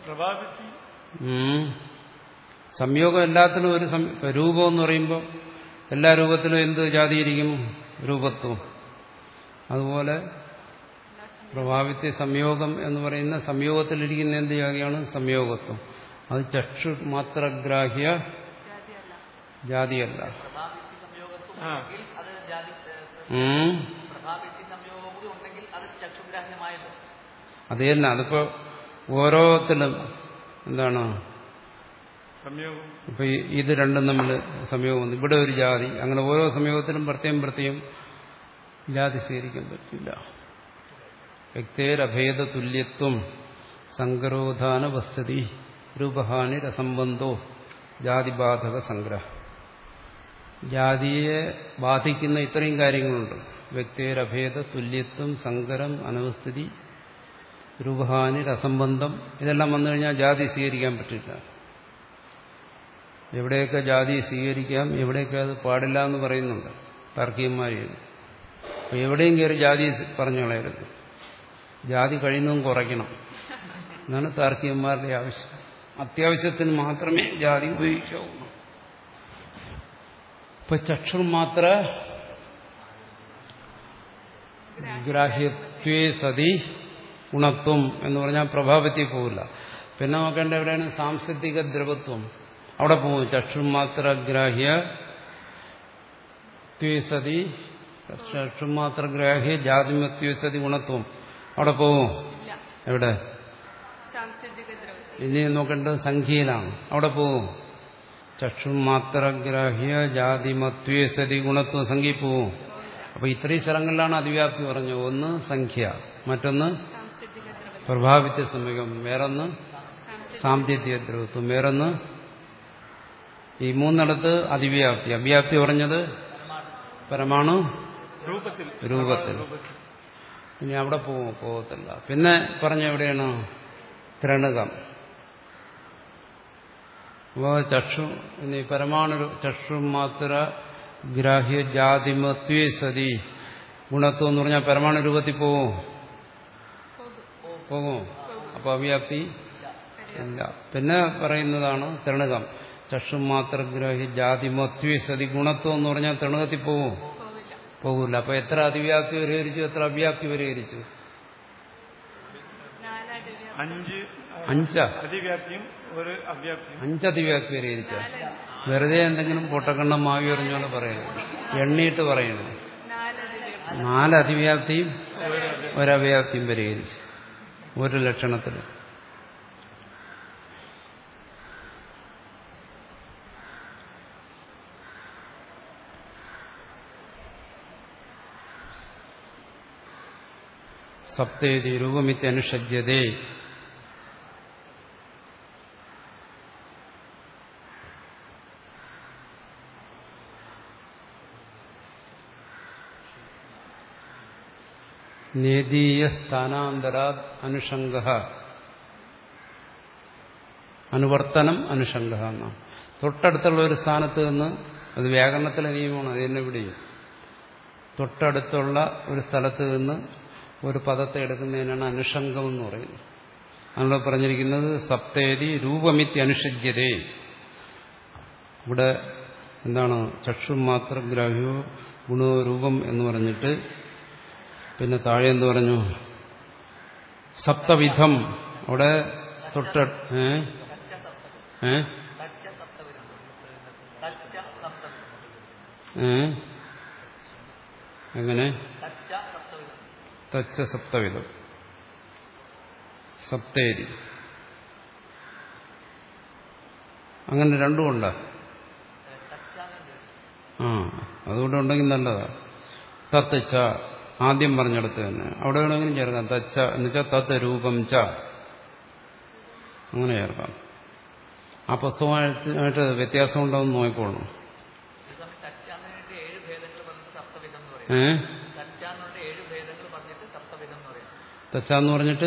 സംയോഗം എല്ലാത്തിനും ഒരു രൂപം എന്ന് പറയുമ്പോൾ എല്ലാ രൂപത്തിലും എന്ത് ജാതിയിരിക്കും? രൂപത്വം. അതുപോലെ പ്രഭാവിത്യ സംയോഗം എന്ന് പറയുന്ന സംയോഗത്തിലിരിക്കുന്ന എന്ത് ജാതിയാണ്? സംയോഗത്വം. അത് ചക്ഷു മാത്രഗ്രാഹ്യ ജാതിയല്ല. അത് തന്നെ. അതിപ്പോ ഓരോത്തിലും എന്താണ് ഇപ്പൊ ഇത് രണ്ടും തമ്മിൽ സംയോഗം. ഇവിടെ ഒരു ജാതി, അങ്ങനെ ഓരോ സംയോഗത്തിലും പ്രത്യേകം പ്രത്യേകം ജാതി സ്വീകരിക്കാൻ പറ്റില്ല. വ്യക്തേരഭേദ തുല്യത്വം സങ്കരോധാന വസ്തുതി രൂപഹാനി രസംബന്ധോ ജാതിബാധക സംഗ്രഹ. ജാതിയെ ബാധിക്കുന്ന ഇത്രയും കാര്യങ്ങളുണ്ട്. വ്യക്തേരഭേദ തുല്യത്വം സങ്കരം അനവസ്ഥിതി രൂപഹാനി രസംബന്ധം. ഇതെല്ലാം വന്നു കഴിഞ്ഞാൽ ജാതി സ്വീകരിക്കാൻ പറ്റില്ല. എവിടെയൊക്കെ ജാതി സ്വീകരിക്കാം, എവിടെയൊക്കെ അത് പാടില്ല എന്ന് പറയുന്നുണ്ട് താർക്കികന്മാർ. അപ്പൊ എവിടെയും കയറി ജാതി പറഞ്ഞു കളയരുത്. ജാതി കഴിയുന്നതും കുറയ്ക്കണം എന്നാണ് താർക്കികന്മാരുടെ ആവശ്യം. അത്യാവശ്യത്തിന് മാത്രമേ ജാതി ഉപയോഗിക്കാവൂ. ഇപ്പൊ ചക്ഷുർ മാത്ര ഗ്രാഹ്യത്വേ സതി ഗുണത്വം എന്ന് പറഞ്ഞാൽ പ്രഭാവത്തിൽ പോവില്ല. പിന്നെ നോക്കേണ്ട എവിടെയാണ്? സാംസ്കൃതിക ദ്രവത്വം. അവിടെ പോകും. ചക്ഷുമാത്ര ഗ്രാഹ്യ ത്വേസതി ചക്ഷുമാത്ര ഗ്രാഹ്യ ജാതിമത്വേസതി ഗുണത്വം. അവിടെ പോവും. എവിടെ? ഇനി നോക്കേണ്ടത് സംഖ്യയിലാണ്. അവിടെ പോവും. ചക്ഷുമാത്ര ഗ്രാഹ്യ ജാതിമത്വേസതി ഗുണത്വം സംഖ്യയിൽ പോവും. അപ്പൊ ഇത്രയും സ്ഥലങ്ങളിലാണ് അതിവ്യാപ്തി പറഞ്ഞത്. ഒന്ന് സംഖ്യ, മറ്റൊന്ന് പ്രഭാവിത്യ സംയോഗം, വേറൊന്ന് സാംത്യത്യ ദ്രവത്വം, വേറൊന്ന് ഈ മൂന്നിടത്ത് അതിവ്യാപ്തി. അവ്യാപ്തി പറഞ്ഞത് പരമാണു രൂപത്തിൽ. ഇനി അവിടെ പോവും, പോകത്തില്ല. പിന്നെ പറഞ്ഞ എവിടെയാണ്? ത്രണുകം. അപ്പോ ചക്ഷു ഇനി പരമാണു ചക്ഷു മാത്ര ഗ്രാഹ്യ ജാതിമത്വേ സതി ഗുണത്വം എന്ന് പറഞ്ഞാൽ പരമാണു രൂപത്തിൽ പോവും, പോകും. അപ്പൊ അവ്യാപ്തി ഇല്ല. പിന്നെ പറയുന്നതാണ് ത്രണുകം. ചക്ഷുമാത്രഗ്രാഹി ജാതിമത്വേ സതി ഗുണത്വം എന്ന് പറഞ്ഞാൽ ത്രണുകത്തിൽ പോവും, പോകില്ല. അപ്പൊ എത്ര അതിവ്യാപ്തി പരിഹരിച്ചു, എത്ര അവ്യാപ്തി പരിഹരിച്ചു? അഞ്ച് അഞ്ചതിവ്യാപ്തി പരിഹരിച്ച. വെറുതെ എന്തെങ്കിലും പൊട്ടക്കണ്ണം മാവി എറിഞ്ഞോണ്ട് പറയണം, എണ്ണീട്ട് പറയണം. നാല് അതിവ്യാപ്തിയും ഒരവ്യാപ്തിയും പരിഹരിച്ചു ഒരു ലക്ഷണത്തിൽ. സപ്തേതി രൂപമിത്യനുഷജ്യതേ. നേദീയ സ്ഥാനാന്തരാത് അനുഷംഗ അനുവർത്തനം അനുഷംഗ എന്നാണ്. തൊട്ടടുത്തുള്ള ഒരു സ്ഥാനത്ത് നിന്ന്, അത് വ്യാകരണത്തിലെ നിയമമാണ്, അത് തന്നെ ഇവിടെയും, തൊട്ടടുത്തുള്ള ഒരു സ്ഥലത്ത് നിന്ന് ഒരു പദത്തെ എടുക്കുന്നതിനാണ് അനുഷംഗം എന്ന് പറയുന്നത്. നമ്മൾ പറഞ്ഞിരിക്കുന്നത് സപ്തേതി രൂപമിത്യനുഷജ്യതേ. ഇവിടെ എന്താണ് ചക്ഷുമാത്രഗ്രാഹ്യോ ഗുണോ രൂപം എന്ന് പറഞ്ഞിട്ട് പിന്നെ താഴെ എന്ത് പറഞ്ഞു? സപ്തവിധം. അവിടെ തൊട്ട ഏ ഏ എങ്ങനെ? തച്ച സപ്തവിധം, സപ്തേരി, അങ്ങനെ രണ്ടുമുണ്ടോ? ആ, അതുകൂടെ ഉണ്ടെങ്കിൽ നല്ലതാ. തത്തച്ച ആദ്യം പറഞ്ഞെടുത്ത് തന്നെ അവിടെ വേണമെങ്കിലും ചേർക്കാം. തച്ച എന്ന് വെച്ചാൽ തത്ത് രൂപം ച, അങ്ങനെ ചേർക്കാം. ആ പുസ്തകമായിട്ട് വ്യത്യാസം ഉണ്ടോയെന്ന് നോക്കിക്കോളണം. ഏ തച്ചാന്ന് പറഞ്ഞിട്ട്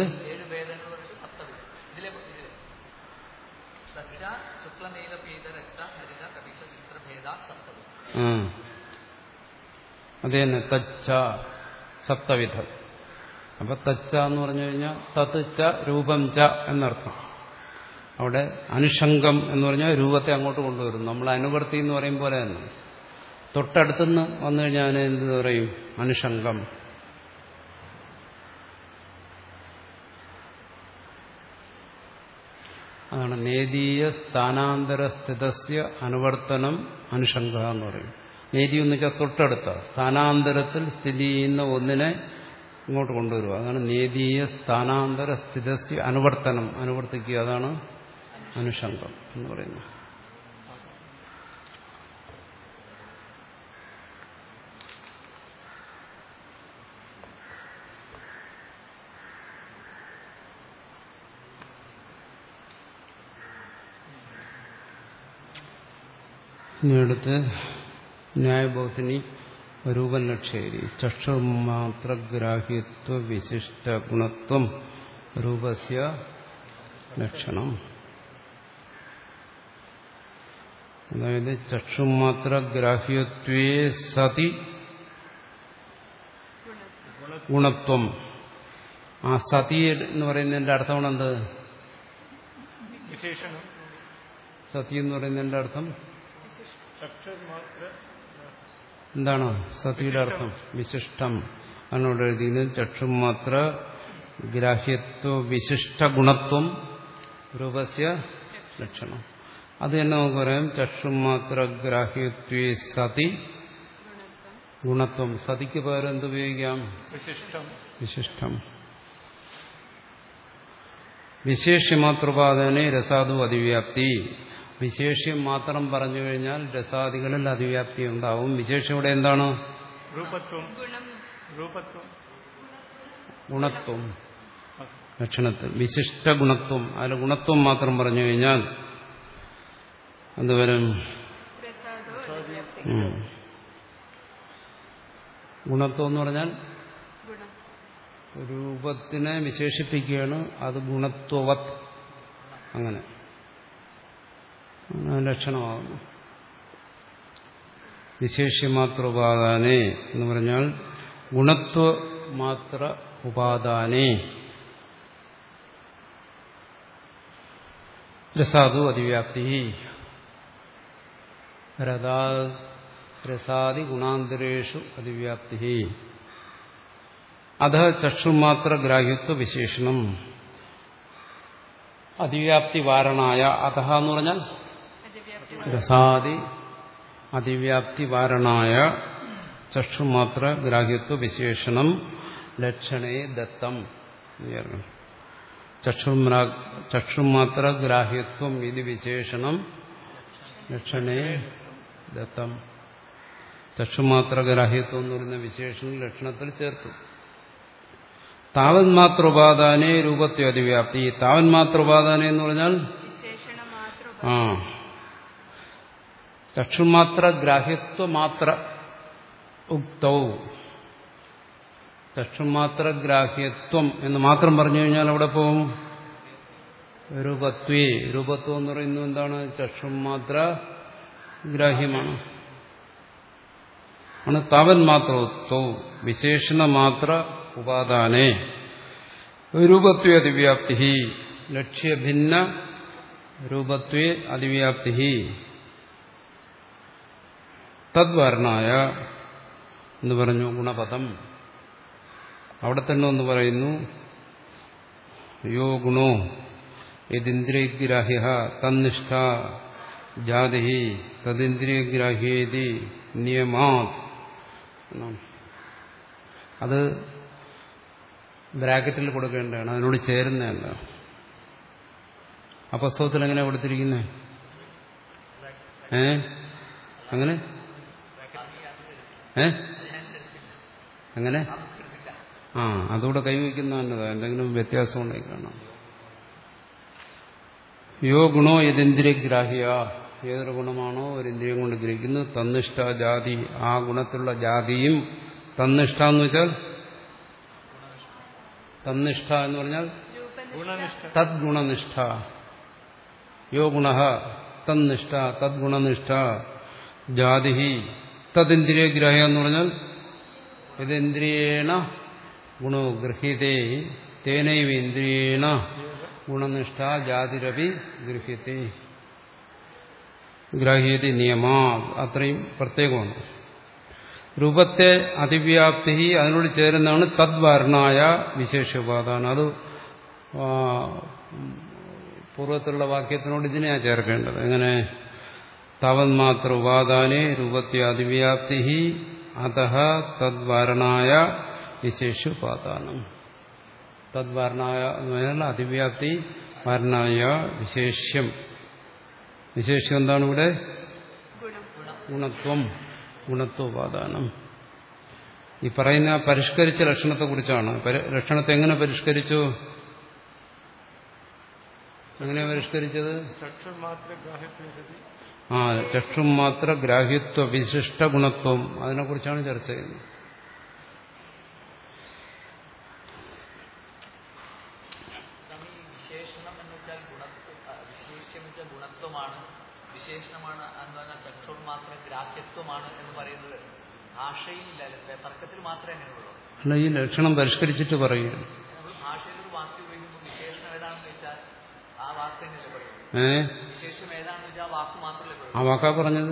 ആ അത് തന്നെ തച്ച സപ്തവിധം. അപ്പൊ തച്ച എന്ന് പറഞ്ഞു കഴിഞ്ഞാൽ തത്ത് ച രൂപം ച എന്നർത്ഥം. അവിടെ അനുഷംഗം എന്ന് പറഞ്ഞാൽ രൂപത്തെ അങ്ങോട്ട് കൊണ്ടുവരും. നമ്മൾ അനുവർത്തി എന്ന് പറയും പോലെ തന്നെ തൊട്ടടുത്തുനിന്ന് വന്നു കഴിഞ്ഞാൽ എന്ത് പറയും? അനുഷംഗം. അതാണ് നേദീയ സ്ഥാനാന്തരസ്ഥിതസ്യ അനുവർത്തനം അനുഷംഗ എന്ന് പറയും. നേദി എന്ന് വെച്ചാൽ തൊട്ടടുത്ത, സ്ഥാനാന്തരത്തിൽ സ്ഥിതി ചെയ്യുന്ന ഒന്നിനെ ഇങ്ങോട്ട് കൊണ്ടുവരിക. അതാണ് നേദീയ സ്ഥാനാന്തര സ്ഥിതസ്യ അനുവർത്തനം, അനുവർത്തിക്കുക. അതാണ് അനുഷംഗം എന്ന് പറയുന്നത്. ഇനിയടുത്ത് ന്യായബോധിനി രൂപലക്ഷേരി ചക്ഷുമാത്രഗ്രാഹ്യത്വ വിശിഷ്ട ഗുണത്വം രൂപസ്യ ലക്ഷണം. അതായത് ചക്ഷുമാത്രഗ്രാഹ്യത്വേ സതി ഗുണത്വം. ആ സതി എന്ന് പറയുന്നതിന്റെ അർത്ഥമാണ് എന്ത്? സതി എന്ന് പറയുന്നതിന്റെ അർത്ഥം എന്താണ്? സതിയുടെ അർത്ഥം വിശിഷ്ടം. അതിനോട് എഴുതിയത് ചക്ഷുമാത്ര ഗ്രാഹ്യത്വ വിശിഷ്ട ഗുണത്വം രൂപസ്യ ലക്ഷണം. അത് തന്നെ നമുക്ക് പറയാം. ചക്ഷുമാത്ര ഗ്രാഹ്യത്വേ സതി ഗുണത്വം. സതിക്ക് പകരം എന്തുപയോഗിക്കാം? വിശിഷ്ടം. വിശേഷ്യമാതൃപാദനെ രസാദു അതിവ്യാപ്തി. വിശേഷ്യം മാത്രം പറഞ്ഞു കഴിഞ്ഞാൽ രസാദികളിൽ അതിവ്യാപ്തി ഉണ്ടാവും. വിശേഷം ഇവിടെ എന്താണ്? ഗുണത്വം. ലക്ഷണത്തിൽ വിശിഷ്ട ഗുണത്വം. അതിൽ ഗുണത്വം മാത്രം പറഞ്ഞു കഴിഞ്ഞാൽ എന്തുവരും? ഗുണത്വം എന്ന് പറഞ്ഞാൽ രൂപത്തിനെ വിശേഷിപ്പിക്കുകയാണ്. അത് ഗുണത്വവത്, അങ്ങനെ ലക്ഷണമാകുന്നു. വിശേഷ്യമാത്ര ഉപാദാനേ എന്ന് പറഞ്ഞാൽ ഗുണത്വ മാത്ര ഉപാദാനേ രസാദു അതിവ്യാപ്തി. രസാദി ഗുണാന്തരേഷു അതിവ്യാപ്തി. അധ ചക്ഷുമാത്ര ഗ്രാഹ്യത്വ വിശേഷണം അതിവ്യാപ്തി വാരണായ. അധ എന്ന് പറഞ്ഞാൽ രസാദി അതിവ്യാപ്തി വാരണായ ചക്ഷുമാത്ര ഗ്രാഹ്യത്വ വിശേഷണം ലക്ഷണേ ദത്തം. ചക്ഷുമാത്ര ഗ്രാഹ്യത്വം ഇത് വിശേഷണം ലക്ഷണേ ദത്തം. ചക്ഷുമാത്ര ഗ്രാഹ്യത്വം എന്ന് പറയുന്ന വിശേഷണം ലക്ഷണത്തിൽ ചേർത്തു. താവന്മാത്ര ഉപാദാനേ രൂപത്വ അതിവ്യാപ്തി. താവന്മാത്ര ഉപാദാന എന്ന് പറഞ്ഞാൽ ആ ചക്ഷുമാത്ര ഗ്രാഹ്യത്വ മാത്ര ഉക്തൗ. ചക്ഷുമാത്ര ഗ്രാഹ്യത്വം എന്ന് മാത്രം പറഞ്ഞു കഴിഞ്ഞാൽ അവിടെ പോകും രൂപത്വേ. രൂപത്വം എന്ന് പറയുന്നത് എന്താണ്? ചക്ഷുമാത്ര ഗ്രാഹ്യമാണ്. ആണ് താവൻ മാത്രത്വ വിശേഷണ മാത്ര ഉപാദാനേ രൂപത്വേ അതിവ്യാപ്തി ലക്ഷ്യഭിന്ന രൂപത്വേ അതിവ്യാപ്തി തദ്വർണായ എന്ന് പറഞ്ഞു ഗുണപദം. അവിടെ തന്നെ ഒന്ന് പറയുന്നു യോ ഗുണോ യദിന്ദ്രിയഗ്രാഹ്യ തന്നിഷ്ഠ ജാതി തദിന്ദ്രിയഗ്രാഹ്യേതി നിയമാത്. അത് ബ്രാക്കറ്റിൽ കൊടുക്കേണ്ടതാണ്, അതിനോട് ചേരുന്നതല്ല. ആ പുസ്തകത്തിൽ എങ്ങനെ കൊടുത്തിരിക്കുന്നത്? ഏ അങ്ങനെ ഏ അങ്ങനെ ആ അതുകൂടെ കൈവയ്ക്കുന്ന തന്നതാ. എന്തെങ്കിലും വ്യത്യാസം ഉണ്ടായി കാണാം. യോ ഗുണോ യതിന്ദ്രിയഗ്രാഹ്യ ഏതൊരു ഗുണമാണോ ഒരു ഇന്ദ്രിയം കൊണ്ട് ഗ്രഹിക്കുന്നു തന്നിഷ്ഠ ജാതി ആ ഗുണത്തിലുള്ള ജാതിയും തന്നിഷ്ഠ എന്ന് വെച്ചാൽ തന്നിഷ്ഠ എന്ന് പറഞ്ഞാൽ തദ്ഗുണനിഷ്ഠ. യോ ഗുണ തന്നിഷ്ഠ തദ്ഗുണനിഷ്ഠ ജാതി തദിന്ദ്രിയഗ്രാഹ്യ എന്ന് പറഞ്ഞാൽ യതിന്ദ്രിയേണ ഗുണോ ഗൃഹ്യതേ തേനൈവ ഇന്ദ്രിയേണ ഗുണനിഷ്ഠ ജാതിരവി ഗൃഹ്യത്തെ ഗ്രാഹ്യതി നിയമാ. അത്രയും പ്രത്യേകമാണ്. രൂപത്തെ അതിവ്യാപ്തി അതിനോട് ചേരുന്നതാണ് തദ്വർണായ വിശേഷോപാദാനം. അത് പൂർവ്വത്തിലുള്ള വാക്യത്തിനോട് ഇതിനെയാണ് ചേർക്കേണ്ടത്. എങ്ങനെ? താവന്മാത്ര ഉപാദാനേ രൂപത്തെ അതിവ്യാപ്തി അതഃ തദ്വർണായ വിശേഷോപാദാനം. തദ്വർണായ എന്ന് പറഞ്ഞാൽ അതിവ്യാപ്തി വർണായ വിശേഷ്യം. വിശേഷ്യം എന്താണ് ഇവിടെ? ഗുണത്വം ഗുണത്വോപാദാനം. ഈ പറയുന്ന പരിഷ്കരിച്ച ലക്ഷണത്തെക്കുറിച്ചാണ്. ലക്ഷണത്തെ എങ്ങനെ പരിഷ്കരിച്ചു? എങ്ങനെയാണ് പരിഷ്കരിച്ചത്? ആ ചക്ഷും മാത്ര ഗ്രാഹ്യത്വ വിശിഷ്ട ഗുണത്വം അതിനെക്കുറിച്ചാണ് ചർച്ച ചെയ്യുന്നത്. വിശേഷണമാണ് ചക്ഷുർമാത്ര ഗ്രാഹ്യത്വമാണ് എന്ന് പറയുന്നത് ഭാഷയിലില്ല, തർക്കത്തിൽ മാത്രമേ അങ്ങനെയുള്ളൂ. അല്ല, ഈ ലക്ഷണം പരിഷ്കരിച്ചിട്ട് പറയുകയാണ്. ഭാഷയിൽ ഒരു വാക്ക് ഉപയോഗിക്കുമ്പോൾ വിശേഷണം ഏതാണെന്ന് വെച്ചാൽ ആ വാക്ക് തന്നെയല്ലേ പറയുന്നത്? ഏ വിശേഷം ഏതാണെന്ന് വെച്ചാൽ ആ വാക്ക് മാത്രമല്ലേ ആ പറയുന്നത്? വാക്കാ പറഞ്ഞത്?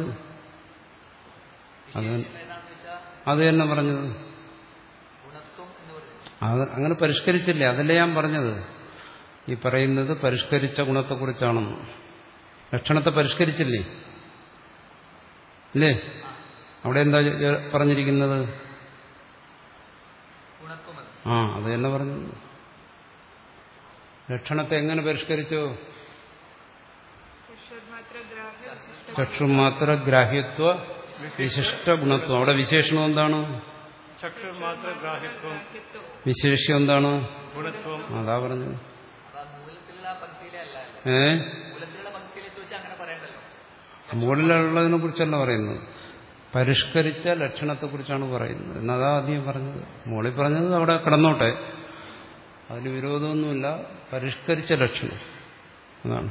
അത് ഏതാണെന്ന് വെച്ചാൽ അത് തന്നെ പറഞ്ഞത്. ഗുണത്വം എന്ന് പറയുന്നത് അത് അങ്ങനെ പരിഷ്കരിച്ചില്ലേ? അതല്ലേ ഞാൻ പറഞ്ഞത്. ഈ പറയുന്നത് പരിഷ്കരിച്ച ഗുണത്തെക്കുറിച്ചാണെന്ന്. ലക്ഷണത്തെ പരിഷ്കരിച്ചില്ലേ? ഇല്ലേ? അവിടെ എന്താ പറഞ്ഞിരിക്കുന്നത്? ആ അത് തന്നെ പറഞ്ഞത്. ലക്ഷണത്തെ എങ്ങനെ പരിഷ്കരിച്ചു? ചക്ഷുമാത്ര ഗ്രാഹ്യത്വ വിശിഷ്ട ഗുണത്വം. അവിടെ വിശേഷണം എന്താണ്? വിശേഷ്യം എന്താണ്? അതാ പറഞ്ഞത്. ഏ മുകളിലുള്ളതിനെ കുറിച്ചല്ല പറയുന്നത്, പരിഷ്കരിച്ച ലക്ഷണത്തെക്കുറിച്ചാണ് പറയുന്നത്. എന്നതാ ആദ്യം പറഞ്ഞത്. മുകളിൽ പറഞ്ഞത് അവിടെ കിടന്നോട്ടെ, അതിന് വിരോധമൊന്നുമില്ല. പരിഷ്കരിച്ച ലക്ഷണം അതാണ്.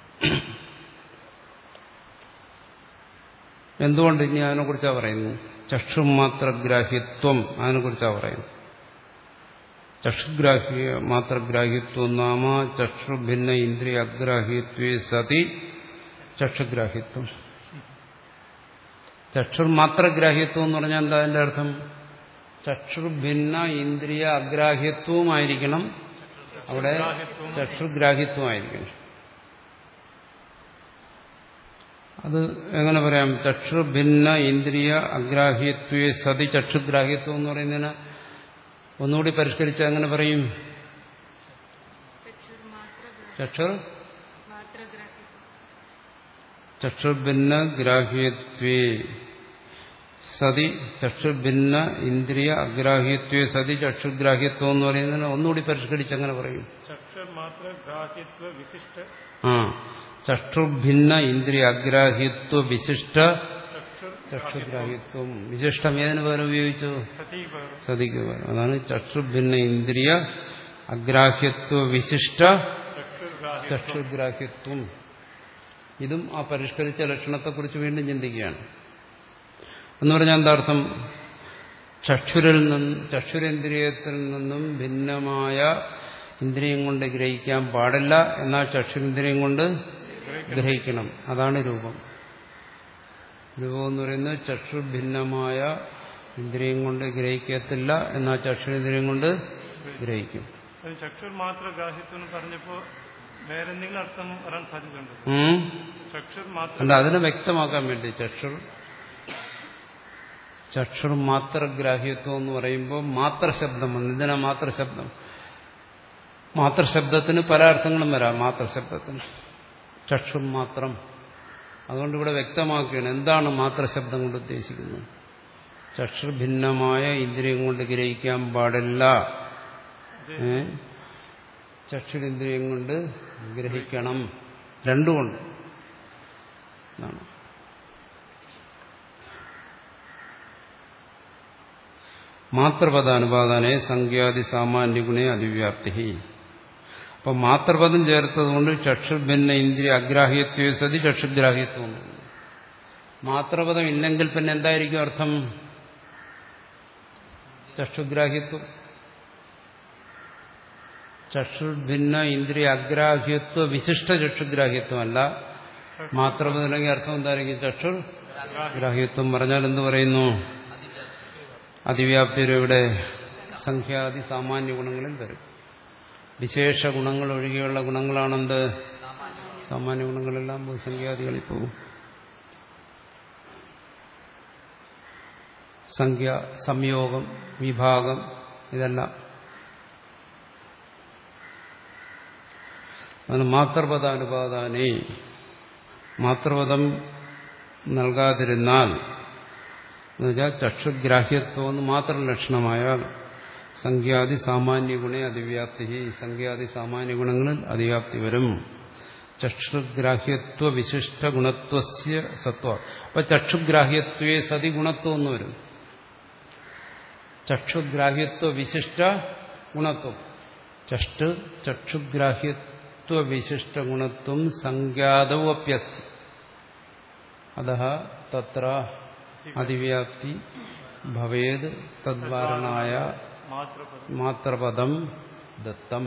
എന്തുകൊണ്ട് ഇനി അതിനെക്കുറിച്ചാണ് പറയുന്നത്? ചക്ഷുമാത്രഗ്രാഹ്യത്വം അതിനെക്കുറിച്ചാണ് പറയുന്നത്. ചക്ഷുഗ്രാഹ്യ മാത്രഗ്രാഹ്യത്വം നാമ ചക്ഷുഭിന്ന ഇന്ദ്രിയ അഗ്രാഹ്യത്വേ സതി ചക്ഷുഗ്രാഹ്യത്വം. ചക്ഷുർ മാത്രഗ്രാഹ്യത്വം എന്ന് പറഞ്ഞാൽ എന്താ അതിന്റെ അർത്ഥം? ചക്ഷുർഭിന്ന ഇന്ദ്രിയ അഗ്രാഹ്യത്വമായിരിക്കണം അവിടെ, ചക്ഷുഗ്രാഹ്യത്വമായിരിക്കണം. അത് എങ്ങനെ പറയാം? ചക്ഷുർഭിന്ന ഇന്ദ്രിയ അഗ്രാഹ്യത്വേ സതി ചക്ഷുഗ്രാഹ്യത്വം എന്ന് പറയുന്നതിന് ഒന്നുകൂടി പരിഷ്കരിച്ചാൽ എങ്ങനെ പറയും? ചക്ഷുർ ചക്ഷുർഭിന്ന ഗ്രാഹ്യത്വേ സതി ചക്ഷുർഭിന്ന ഇന്ദ്രിയ അഗ്രാഹ്യത്വേ സതി ചക്ഷുഗ്രാഹ്യത്വം എന്ന് പറയുന്നതിന് ഒന്നുകൂടി പരിഷ്കരിച്ച് അങ്ങനെ പറയും. ആ ചക്ഷുർഭിന്ന ഇന്ദ്രിയ അഗ്രാഹ്യത്വ വിശിഷ്ട ചക്ഷുഗ്രാഹ്യത്വം. വിശിഷ്ടം ഏതിന് പകരം ഉപയോഗിച്ചു? സതി പകരം. സതിക്ക് പകരം. അതാണ് ചക്ഷുഭിന്ന ഇന്ദ്രിയ അഗ്രാഹ്യത്വ വിശിഷ്ട ചക്ഷുർഗ്രാഹ്യത്വം. ചക്ഷുഗ്രാഹ്യത്വം. ഇതും ആ പരിഷ്കരിച്ച ലക്ഷണത്തെക്കുറിച്ച് വീണ്ടും ചിന്തിക്കുകയാണ്. എന്ന് പറഞ്ഞാൽ എന്താർത്ഥം? ചക്ഷുരിൽ നിന്നും ചക്ഷുരേന്ദ്രിയത്തിൽ നിന്നും ഭിന്നമായ ഇന്ദ്രിയം കൊണ്ട് ഗ്രഹിക്കാൻ പാടില്ല, എന്നാൽ ചക്ഷുരേന്ദ്രിയം കൊണ്ട് ഗ്രഹിക്കണം. അതാണ് രൂപം. രൂപം എന്ന് പറയുന്നത് ചക്ഷു ഭിന്നമായ ഇന്ദ്രിയം കൊണ്ട് ഗ്രഹിക്കത്തില്ല, എന്നാൽ ചക്ഷുരേന്ദ്രിയം കൊണ്ട് ഗ്രഹിക്കും. അത് ചക്ഷുർ മാത്ര ഗ്രാഹ്യത്വം എന്ന് പറഞ്ഞപ്പോ വേറെ എന്തെങ്കിലും അർത്ഥം വരാൻ സാധ്യതയുണ്ട്? ഉം? ചക്ഷുർ മാത്ര അല്ല, അതിനെ വ്യക്തമാക്കാൻ വേണ്ടി ചക്ഷുർ ചക്ഷുർ മാത്രഗ്രാഹ്യത്വം എന്ന് പറയുമ്പോൾ മാത്രശബ്ദം വന്നു. ഇതിനാ മാത്രശബ്ദം. മാത്രശബ്ദത്തിന് പല അർത്ഥങ്ങളും വരാം. മാത്രശബ്ദത്തിന് ചക്ഷുർ മാത്രം. അതുകൊണ്ട് ഇവിടെ വ്യക്തമാക്കുകയാണ് എന്താണ് മാത്രശബ്ദം കൊണ്ട് ഉദ്ദേശിക്കുന്നത്. ചക്ഷുർ ഭിന്നമായ ഇന്ദ്രിയം കൊണ്ട് ഗ്രഹിക്കാൻ പാടില്ല, ചക്ഷുരിന്ദ്രിയം കൊണ്ട് ഗ്രഹിക്കണം. രണ്ടുകൊണ്ട് എന്നാണ്. മാത്രപദ അനുപാദാനെ സംഖ്യാദി സാമാന്യ ഗുണേ അതിവ്യാപ്തി. അപ്പൊ മാത്രപദം ചേർത്തതുകൊണ്ട് ചക്ഷുഭിന്ന ഇന്ദ്രിയ അഗ്രാഹ്യത്വ സതി ചക്ഷുഗ്രാഹ്യത്വം. മാത്രപദം ഇല്ലെങ്കിൽ പിന്നെ എന്തായിരിക്കും അർത്ഥം? ചക്ഷുഗ്രാഹ്യത്വം. ചക്ഷുഭിന്ന ഇന്ദ്രിയ അഗ്രാഹ്യത്വ വിശിഷ്ട ചക്ഷുഗ്രാഹ്യത്വം അല്ല. മാത്രപദം ഇല്ലെങ്കിൽ അർത്ഥം എന്തായിരിക്കും? ചക്ഷുർ ഗ്രാഹ്യത്വം. പറഞ്ഞാൽ എന്ത് പറയുന്നു? അതിവ്യാപ്തിയുടെ സംഖ്യാദി സാമാന്യ ഗുണങ്ങളിൽ വരും. വിശേഷ ഗുണങ്ങൾ ഒഴികെയുള്ള ഗുണങ്ങളാണെന്ത്? സാമാന്യ ഗുണങ്ങളെല്ലാം സംഖ്യാദികളിൽ പോകും. സംഖ്യ, സംയോഗം, വിഭാഗം ഇതെല്ലാം. അതിന് മാത്രപദാനുപാദാനേ, മാത്രപദം നൽകാതിരുന്നാൽ എന്നുവെച്ചാൽ ചക്ഷുഗ്രാഹ്യത്വം എന്ന് മാത്രം ലക്ഷണമായാൽ സംഖ്യാദി സാമാന്യ ഗുണേ അതിവ്യാപ്തി. സംഖ്യാദി സാമാന്യ ഗുണങ്ങളിൽ അതിവ്യാപ്തി വരും. ചക്ഷുഗ്രാഹ്യത്വ വിശിഷ്ട ഗുണത്വസ്യ സത്വ. അപ്പൊ ചക്ഷുഗ്രാഹ്യത്വേ സതി ഗുണത്വം എന്ന് വരും. ചക്ഷുഗ്രാഹ്യത്വ വിശിഷ്ട ഗുണത്വം. ചഷ്ടു ചക്ഷുഗ്രാഹ്യത്വ വിശിഷ്ട ഗുണത്വം സംഖ്യാദൗ അപ്യസ്തി. അതഃ തത്ര അതിവ്യാപ്തി ഭവേത് തദ്വാരണായ മാത്രപദം ദത്തം.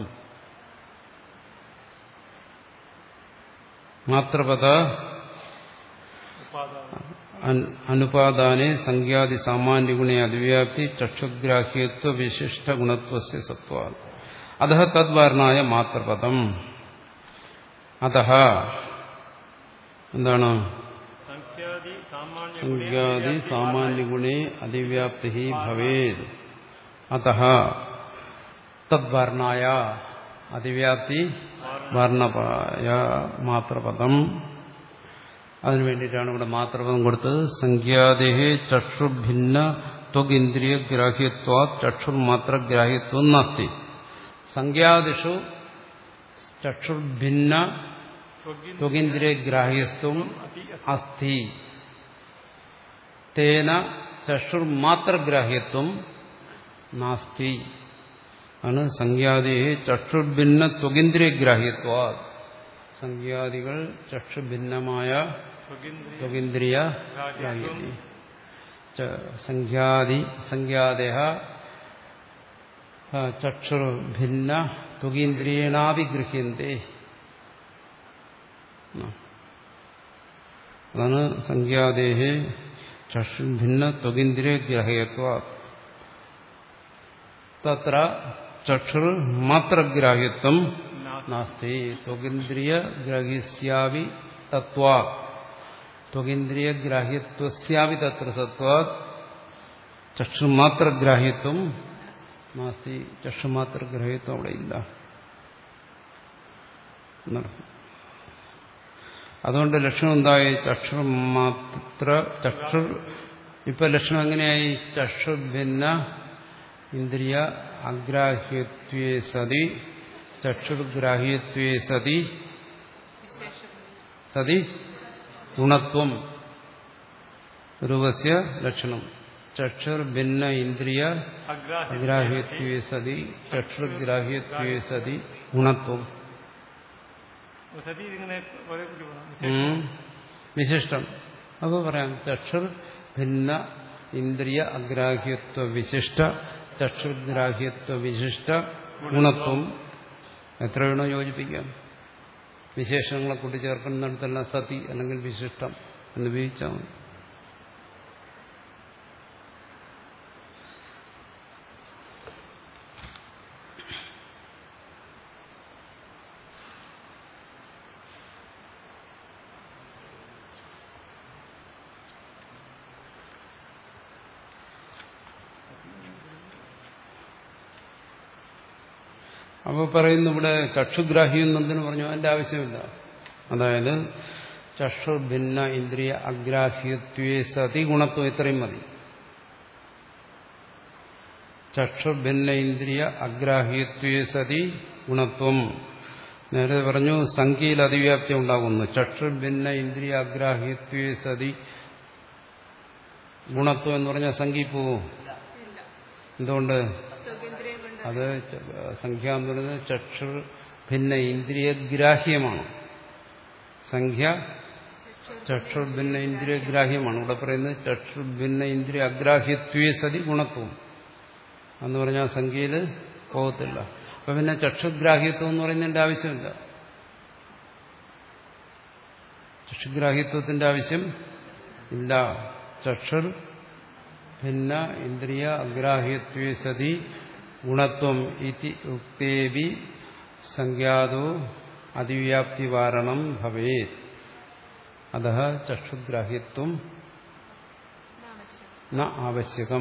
മാത്രപദ അനുപാദാനെ സംഖ്യാദി സാമാന്യ ഗുണേ അതിവ്യാപ്തി ചക്ഷുഗ്രാഹ്യത്വ വിശിഷ്ട ഗുണത്വസ്യ സത്വാ. അതഃ തദ്വാരണായ മാത്രപദം. അതഃ എന്താണ്? സംഖ്യാദി സാമാന്യ ഗുണേ അതിവ്യാപ്തി ഭവേത്. അതഃ തദ്വർണായ അതിവ്യാപ്തി വർണ്ണപായ മാത്രപദം. അതിനു വേണ്ടിയിട്ടാണ് ഇവിടെ മാത്രപദം കൊടുത്തത്. സംഖ്യാദേഹേ ചക്ഷുഭിന്ന ത്വഗിന്ദ്രിയ ഗ്രാഹ്യത്വാ ചക്ഷുർമാത്രഗ്രാഹ്യത്വം നാസ്തി. സംഖ്യാദിഷു ചക്ഷുർഭിന്ന ത്വഗിന്ദ്രിയ ഗ്രാഹ്യത്വം അസ്തി. തേന ചക്ഷുർമാത്രഗ്രാഹ്യത്വം നാസ്തി. ആണ് സംഖ്യാദി ചക്ഷുർഭിന്ന ത്വഗിന്ദ്രിയ ഗ്രാഹ്യത്വ. സംഖ്യാദികൾ ചക്ഷുഭിന്നമായ ത്വഗിന്ദ്രിയ ഗ്രാഹ്യതി. സംഖ്യാദി സംഖ്യാദേഹ ചക്ഷുർഭിന്ന ത്വഗീന്ദ്രിയേണാവിഗൃഹ്യന്തേ. അതാണ് സംഖ്യാദേഹേ ചക്ഷുഭിന്ന ത്വഗീന്ദ്രിയ ഗ്രാഹ്യത്വ. തത്ര ചക്ഷുർ മാത്രഗ്രാഹ്യത്വം നാസ്തി. ത്വഗീന്ദ്രിയ ഗ്രാഹ്യസ്യാവി തത്വാ ത്വഗീന്ദ്രിയ ഗ്രാഹ്യത്വസ്യാവി തത്ര സത്വാ ചക്ഷുമാത്രഗ്രാഹ്യത്വം നാസ്തി. ചക്ഷുമാത്രഗ്രാഹ്യത്വം അവിടെ ഇല്ല. അതുകൊണ്ട് ലക്ഷണം എന്തായി? ചക്ഷുർ മാത്ര ചക്ഷുർ. ഇപ്പൊ ലക്ഷണം എങ്ങനെയായി? ചക്ഷുർഭിന്ന ഇന്ദ്രിയ അഗ്രാഹ്യത്വേ സതി ചക്ഷുർഗ്രാഹ്യത്വേ സതി സതി ഗുണത്വം. രൂപസ്യ ലക്ഷണം. ചക്ഷുർ ഭിന്ന ഇന്ദ്രിയ അഗ്രാഹ്യത്വേ സതി ചക്ഷുർഗ്രാഹ്യത്വേ സതി ഗുണത്വം. വിശിഷ്ടം. അപ്പോൾ പറയാം ചക്ഷുർ ഭിന്ന ഇന്ദ്രിയ അഗ്രാഹ്യത്വ വിശിഷ്ട ചക്ഷുർഗ്രാഹ്യത്വ വിശിഷ്ട ഗുണത്വം. എത്ര വേണോ യോജിപ്പിക്കാം. വിശേഷങ്ങളെ കൂട്ടിച്ചേർക്കുന്നിടത്തെല്ലാം സതി അല്ലെങ്കിൽ വിശിഷ്ടം എന്ന് ഉപയോഗിച്ചാൽ മതി. അപ്പോൾ പറയുന്നു ഇവിടെ ചക്ഷുഗ്രാഹ്യം എന്തിനു പറഞ്ഞു? അതിന്റെ ആവശ്യമില്ല. അതായത് ചക്ഷു ഭിന്ന ഇന്ദ്രിയ അഗ്രാഹ്യത്വേ സതി ഗുണത്വം ഇത്രയും മതി. ചക്ഷു ഭിന്ന ഇന്ദ്രിയ അഗ്രാഹ്യത്വേ സതി ഗുണത്വം. നേരെ പറഞ്ഞു സംഖ്യയിൽ അതിവ്യാപ്തി ഉണ്ടാകുന്നു. ചക്ഷു ഭിന്ന ഇന്ദ്രിയ അഗ്രാഹ്യത്വേ സതി ഗുണത്വം എന്ന് പറഞ്ഞാൽ സംഖ്യ പോവും. എന്തുകൊണ്ട്? അത് സംഖ്യ എന്ന് പറയുന്നത് ചക്ഷുർ ഭിന്ന ഇന്ദ്രിയഗ്രാഹ്യമാണ്. സംഖ്യ ചക്ഷുർ ഭിന്ന ഇന്ദ്രിയഗ്രാഹ്യമാണ്. ഇവിടെ പറയുന്നത് ചക്ഷുർ ഭിന്ന ഇന്ദ്രിയ അഗ്രാഹ്യത്വേ സതി ഗുണത്വം എന്ന് പറഞ്ഞാൽ സംഖ്യയിൽ പോകത്തില്ല. അപ്പൊ പിന്നെ ചക്ഷുഗ്രാഹ്യത്വം എന്ന് പറയുന്നതിന്റെ ആവശ്യമില്ല. ചക്ഷുഗ്രാഹ്യത്വത്തിന്റെ ആവശ്യം ഇല്ല. ചക്ഷുർ ഭിന്ന ഇന്ദ്രിയ അഗ്രാഹ്യത്വേ സതി ഗുണത്വം ഇതി ഉക്തേവി സംഖ്യാതോ അതിവ്യാപ്തിവാരണം ഭവേത്. അതഃ ചക്ഷുഗ്രാഹ്യത്വം ന ആവശ്യകം.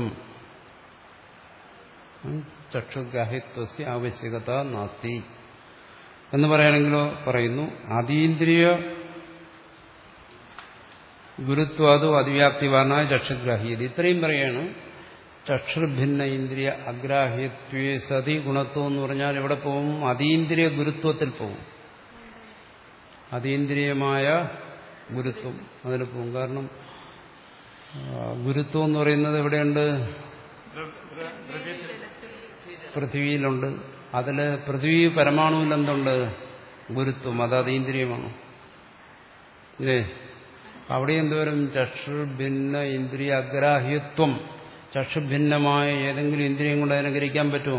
ചക്ഷുഗ്രാഹ്യത്വസ്യ ആവശ്യകത നാസ്തി എന്ന് പറയുകയാണെങ്കിലോ പറയുന്നു അതീന്ദ്രിയ ഗുരുത്വാദോ അതിവ്യാപ്തിവാരണ ചക്ഷുഗ്രാഹ്യത. ഇത്രയും പറയാണ്. ചക്ഷുർഭിന്ന ഇന്ദ്രിയ അഗ്രാഹ്യത്വേ സതി ഗുണത്വം എന്ന് പറഞ്ഞാൽ എവിടെ പോകും? അതീന്ദ്രിയ ഗുരുത്വത്തിൽ പോകും. അതീന്ദ്രിയമായ ഗുരുത്വം അതിൽ പോകും. കാരണം ഗുരുത്വം എന്ന് പറയുന്നത് എവിടെയുണ്ട്? പൃഥ്വിയിലുണ്ട്. അതിൽ പൃഥ്വി പരമാണുവിൽ എന്തുണ്ട്? ഗുരുത്വം. അത് അതീന്ദ്രിയമാണ്. ഇല്ലേ? അവിടെ എന്തുവരും? ചക്ഷുർഭിന്ന ഇന്ദ്രിയ അഗ്രാഹ്യത്വം. ചക്ഷുഭിന്നമായ ഏതെങ്കിലും ഇന്ദ്രിയം കൊണ്ട് അതിനെ ഗ്രഹിക്കാൻ പറ്റുമോ?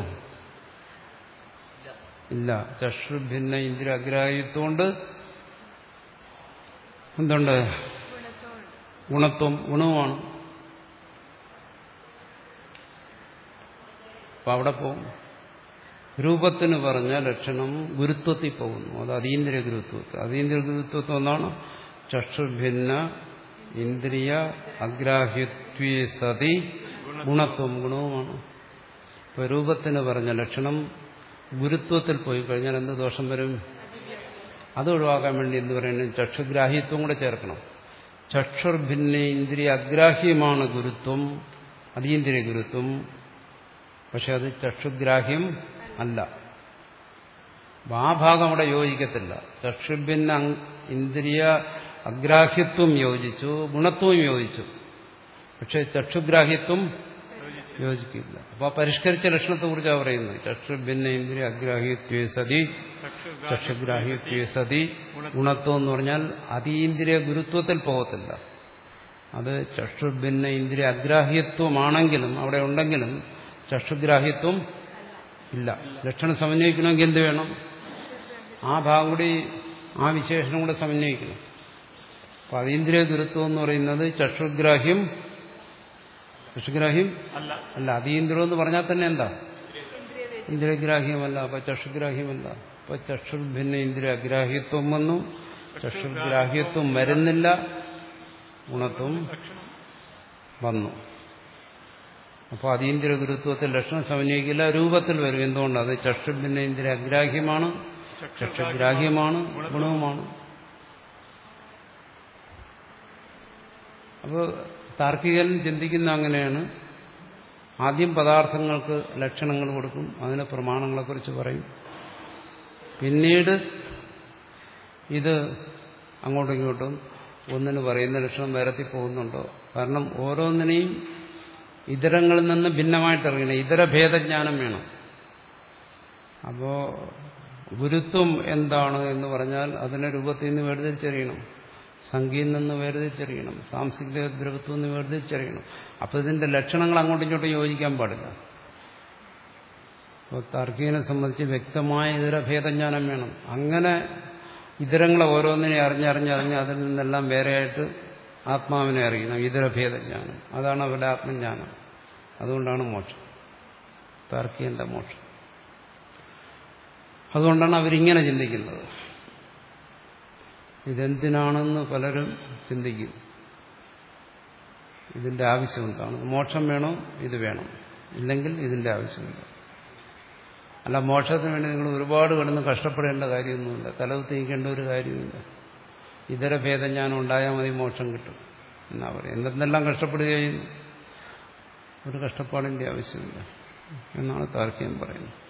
ഇല്ല. ചക്ഷുഭിന്ന ഇന്ദ്രിയ അഗ്രാഹ്യത്വം കൊണ്ട് എന്തുണ്ട്? ഗുണത്വം. ഗുണവുമാണ്. അപ്പൊ അവിടെ പോകും. രൂപത്തിന് പറഞ്ഞ ലക്ഷണം ഗുരുത്വത്തിൽ പോകുന്നു. അത് അതീന്ദ്രിയ ഗുരുത്വത്വം. അതീന്ദ്രിയ ഗുരുത്വത്വം എന്നാണ് ചക്ഷുഭിന്ന ഇന്ദ്രിയ അഗ്രാഹ്യത്വേ സതി ഗുണത്വം. ഗുണവുമാണ്. ഇപ്പൊ രൂപത്തിന് പറഞ്ഞ ലക്ഷണം ഗുരുത്വത്തിൽ പോയി കഴിഞ്ഞാൽ എന്ത് ദോഷം വരും? അത് ഒഴിവാക്കാൻ വേണ്ടി എന്ത് പറയുന്നത്? ചക്ഷുഗ്രാഹ്യത്വം കൂടെ ചേർക്കണം. ചക്ഷുർഭിന്ന ഇന്ദ്രിയ അഗ്രാഹ്യമാണ് ഗുരുത്വം, അതീന്ദ്രിയ ഗുരുത്വം. പക്ഷെ അത് ചക്ഷുഗ്രാഹ്യം അല്ല. ആ ഭാഗം അവിടെ യോജിക്കത്തില്ല. ചക്ഷുഭിന്ന ഇന്ദ്രിയ അഗ്രാഹ്യത്വം യോജിച്ചു, ഗുണത്വവും യോജിച്ചു. പക്ഷെ ചക്ഷുഗ്രാഹ്യത്വം യോജിക്കില്ല. അപ്പൊ പരിഷ്കരിച്ച ലക്ഷണത്തെ കുറിച്ചാണ് പറയുന്നത്. ചക്ഷുഭിന്ന ഇന്ദ്രിയ അഗ്രാഹ്യത്വേ സതി ചക്ഷുഗ്രാഹ്യത്വേ സതി ഗുണത്വം എന്ന് പറഞ്ഞാൽ അതീന്ദ്രിയ ഗുരുത്വത്തിൽ പോകത്തില്ല. അത് ചക്ഷുഭിന്ന ഇന്ദ്രിയ അഗ്രാഹ്യത്വമാണെങ്കിലും അവിടെ ഉണ്ടെങ്കിലും ചക്ഷുഗ്രാഹ്യത്വം ഇല്ല. ലക്ഷണം സമന്വയിക്കണമെങ്കിൽ എന്ത് വേണം? ആ ഭാഗം കൂടി, ആ വിശേഷണം കൂടെ സമന്വയിക്കണം. അപ്പൊ അതീന്ദ്രിയ ഗുരുത്വം എന്ന് പറയുന്നത് ചക്ഷുഗ്രാഹ്യം ചക്ഷുഗ്രാഹ്യം അല്ല. അതീന്ദ്രിയം എന്ന് പറഞ്ഞാൽ തന്നെ എന്താ? ഇന്ദ്രിയഗ്രാഹ്യമല്ല. അപ്പൊ ചക്ഷുഗ്രാഹ്യമല്ല. അപ്പൊ ചക്ഷുർഭിന്ന ഇന്ദ്രിയ അഗ്രാഹ്യത്വം വന്നു. ചക്ഷുഗ്രാഹ്യത്വം വരുന്നില്ല, ഗുണത്വം വന്നു. അപ്പോൾ അതീന്ദ്രിയ ഗുരുത്വത്തിൽ ലക്ഷണം സമന്വയിക്കില്ല, രൂപത്തിൽ വരും. എന്തുകൊണ്ട്? അത് ചക്ഷുഭിന്ന ഇന്ദ്രിയ അഗ്രാഹ്യമാണ്, ചക്ഷുഗ്രാഹ്യമാണ്, ഗുണവുമാണ്. അപ്പോൾ താർക്കികൻ ചിന്തിക്കുന്ന അങ്ങനെയാണ്. ആദ്യം പദാർത്ഥങ്ങൾക്ക് ലക്ഷണങ്ങൾ കൊടുക്കും, അതിന് പ്രമാണങ്ങളെക്കുറിച്ച് പറയും. പിന്നീട് ഇത് അങ്ങോട്ടും ഇങ്ങോട്ടും ഒന്നിന് പറയുന്ന ലക്ഷണം വേരത്തിൽ പോകുന്നുണ്ടോ, കാരണം ഓരോന്നിനെയും ഇതരങ്ങളിൽ നിന്ന് ഭിന്നമായിട്ട് അറിയണം. ഇതര ഭേദജ്ഞാനം വേണം. അപ്പോ ഗുരുത്വം എന്താണ് എന്ന് പറഞ്ഞാൽ അതിനെ രൂപത്തിൽ നിന്ന് വേർതിരിച്ചറിയണം, സംഖ്യയിൽ നിന്ന് വേർതിരിച്ചറിയണം, സാംസ്കൃതിക ദ്രവത്വം നിന്ന് വേർതിരിച്ചറിയണം. അപ്പോൾ ഇതിന്റെ ലക്ഷണങ്ങൾ അങ്ങോട്ടും ഇങ്ങോട്ടും യോജിക്കാൻ പാടില്ല. അപ്പോൾ താർക്കികനെ സംബന്ധിച്ച് വ്യക്തമായ ഇതര ഭേദജ്ഞാനം വേണം. അങ്ങനെ ഇതരങ്ങളെ ഓരോന്നിനെ അറിഞ്ഞറിഞ്ഞറിഞ്ഞ് അതിൽ നിന്നെല്ലാം വേറെയായിട്ട് ആത്മാവിനെ അറിയണം. ഇതര ഭേദജ്ഞാനം, അതാണ് അവരുടെ ആത്മജ്ഞാനം. അതുകൊണ്ടാണ് മോക്ഷം, താർക്കികന്റെ മോക്ഷം. അതുകൊണ്ടാണ് അവരിങ്ങനെ ചിന്തിക്കുന്നത്. ഇതെന്തിനാണെന്ന് പലരും ചിന്തിക്കും. ഇതിന്റെ ആവശ്യം എന്താണ്? മോക്ഷം വേണോ? ഇത് വേണം, ഇല്ലെങ്കിൽ ഇതിന്റെ ആവശ്യമില്ല. അല്ല, മോക്ഷത്തിന് വേണ്ടി നിങ്ങൾ ഒരുപാട് കിടന്ന് കഷ്ടപ്പെടേണ്ട കാര്യമൊന്നുമില്ല, തലകുത്തിക്കേണ്ട ഒരു കാര്യമില്ല. ഇതര ഭേദജ്ഞാനം ഉണ്ടായാൽ മതി, മോക്ഷം കിട്ടും എന്നാ പറയും. എന്തെന്നെല്ലാം കഷ്ടപ്പെടുകയും ഒരു കഷ്ടപ്പാടിന്റെ ആവശ്യമില്ല എന്നാണ് താർക്കികം പറയുന്നത്.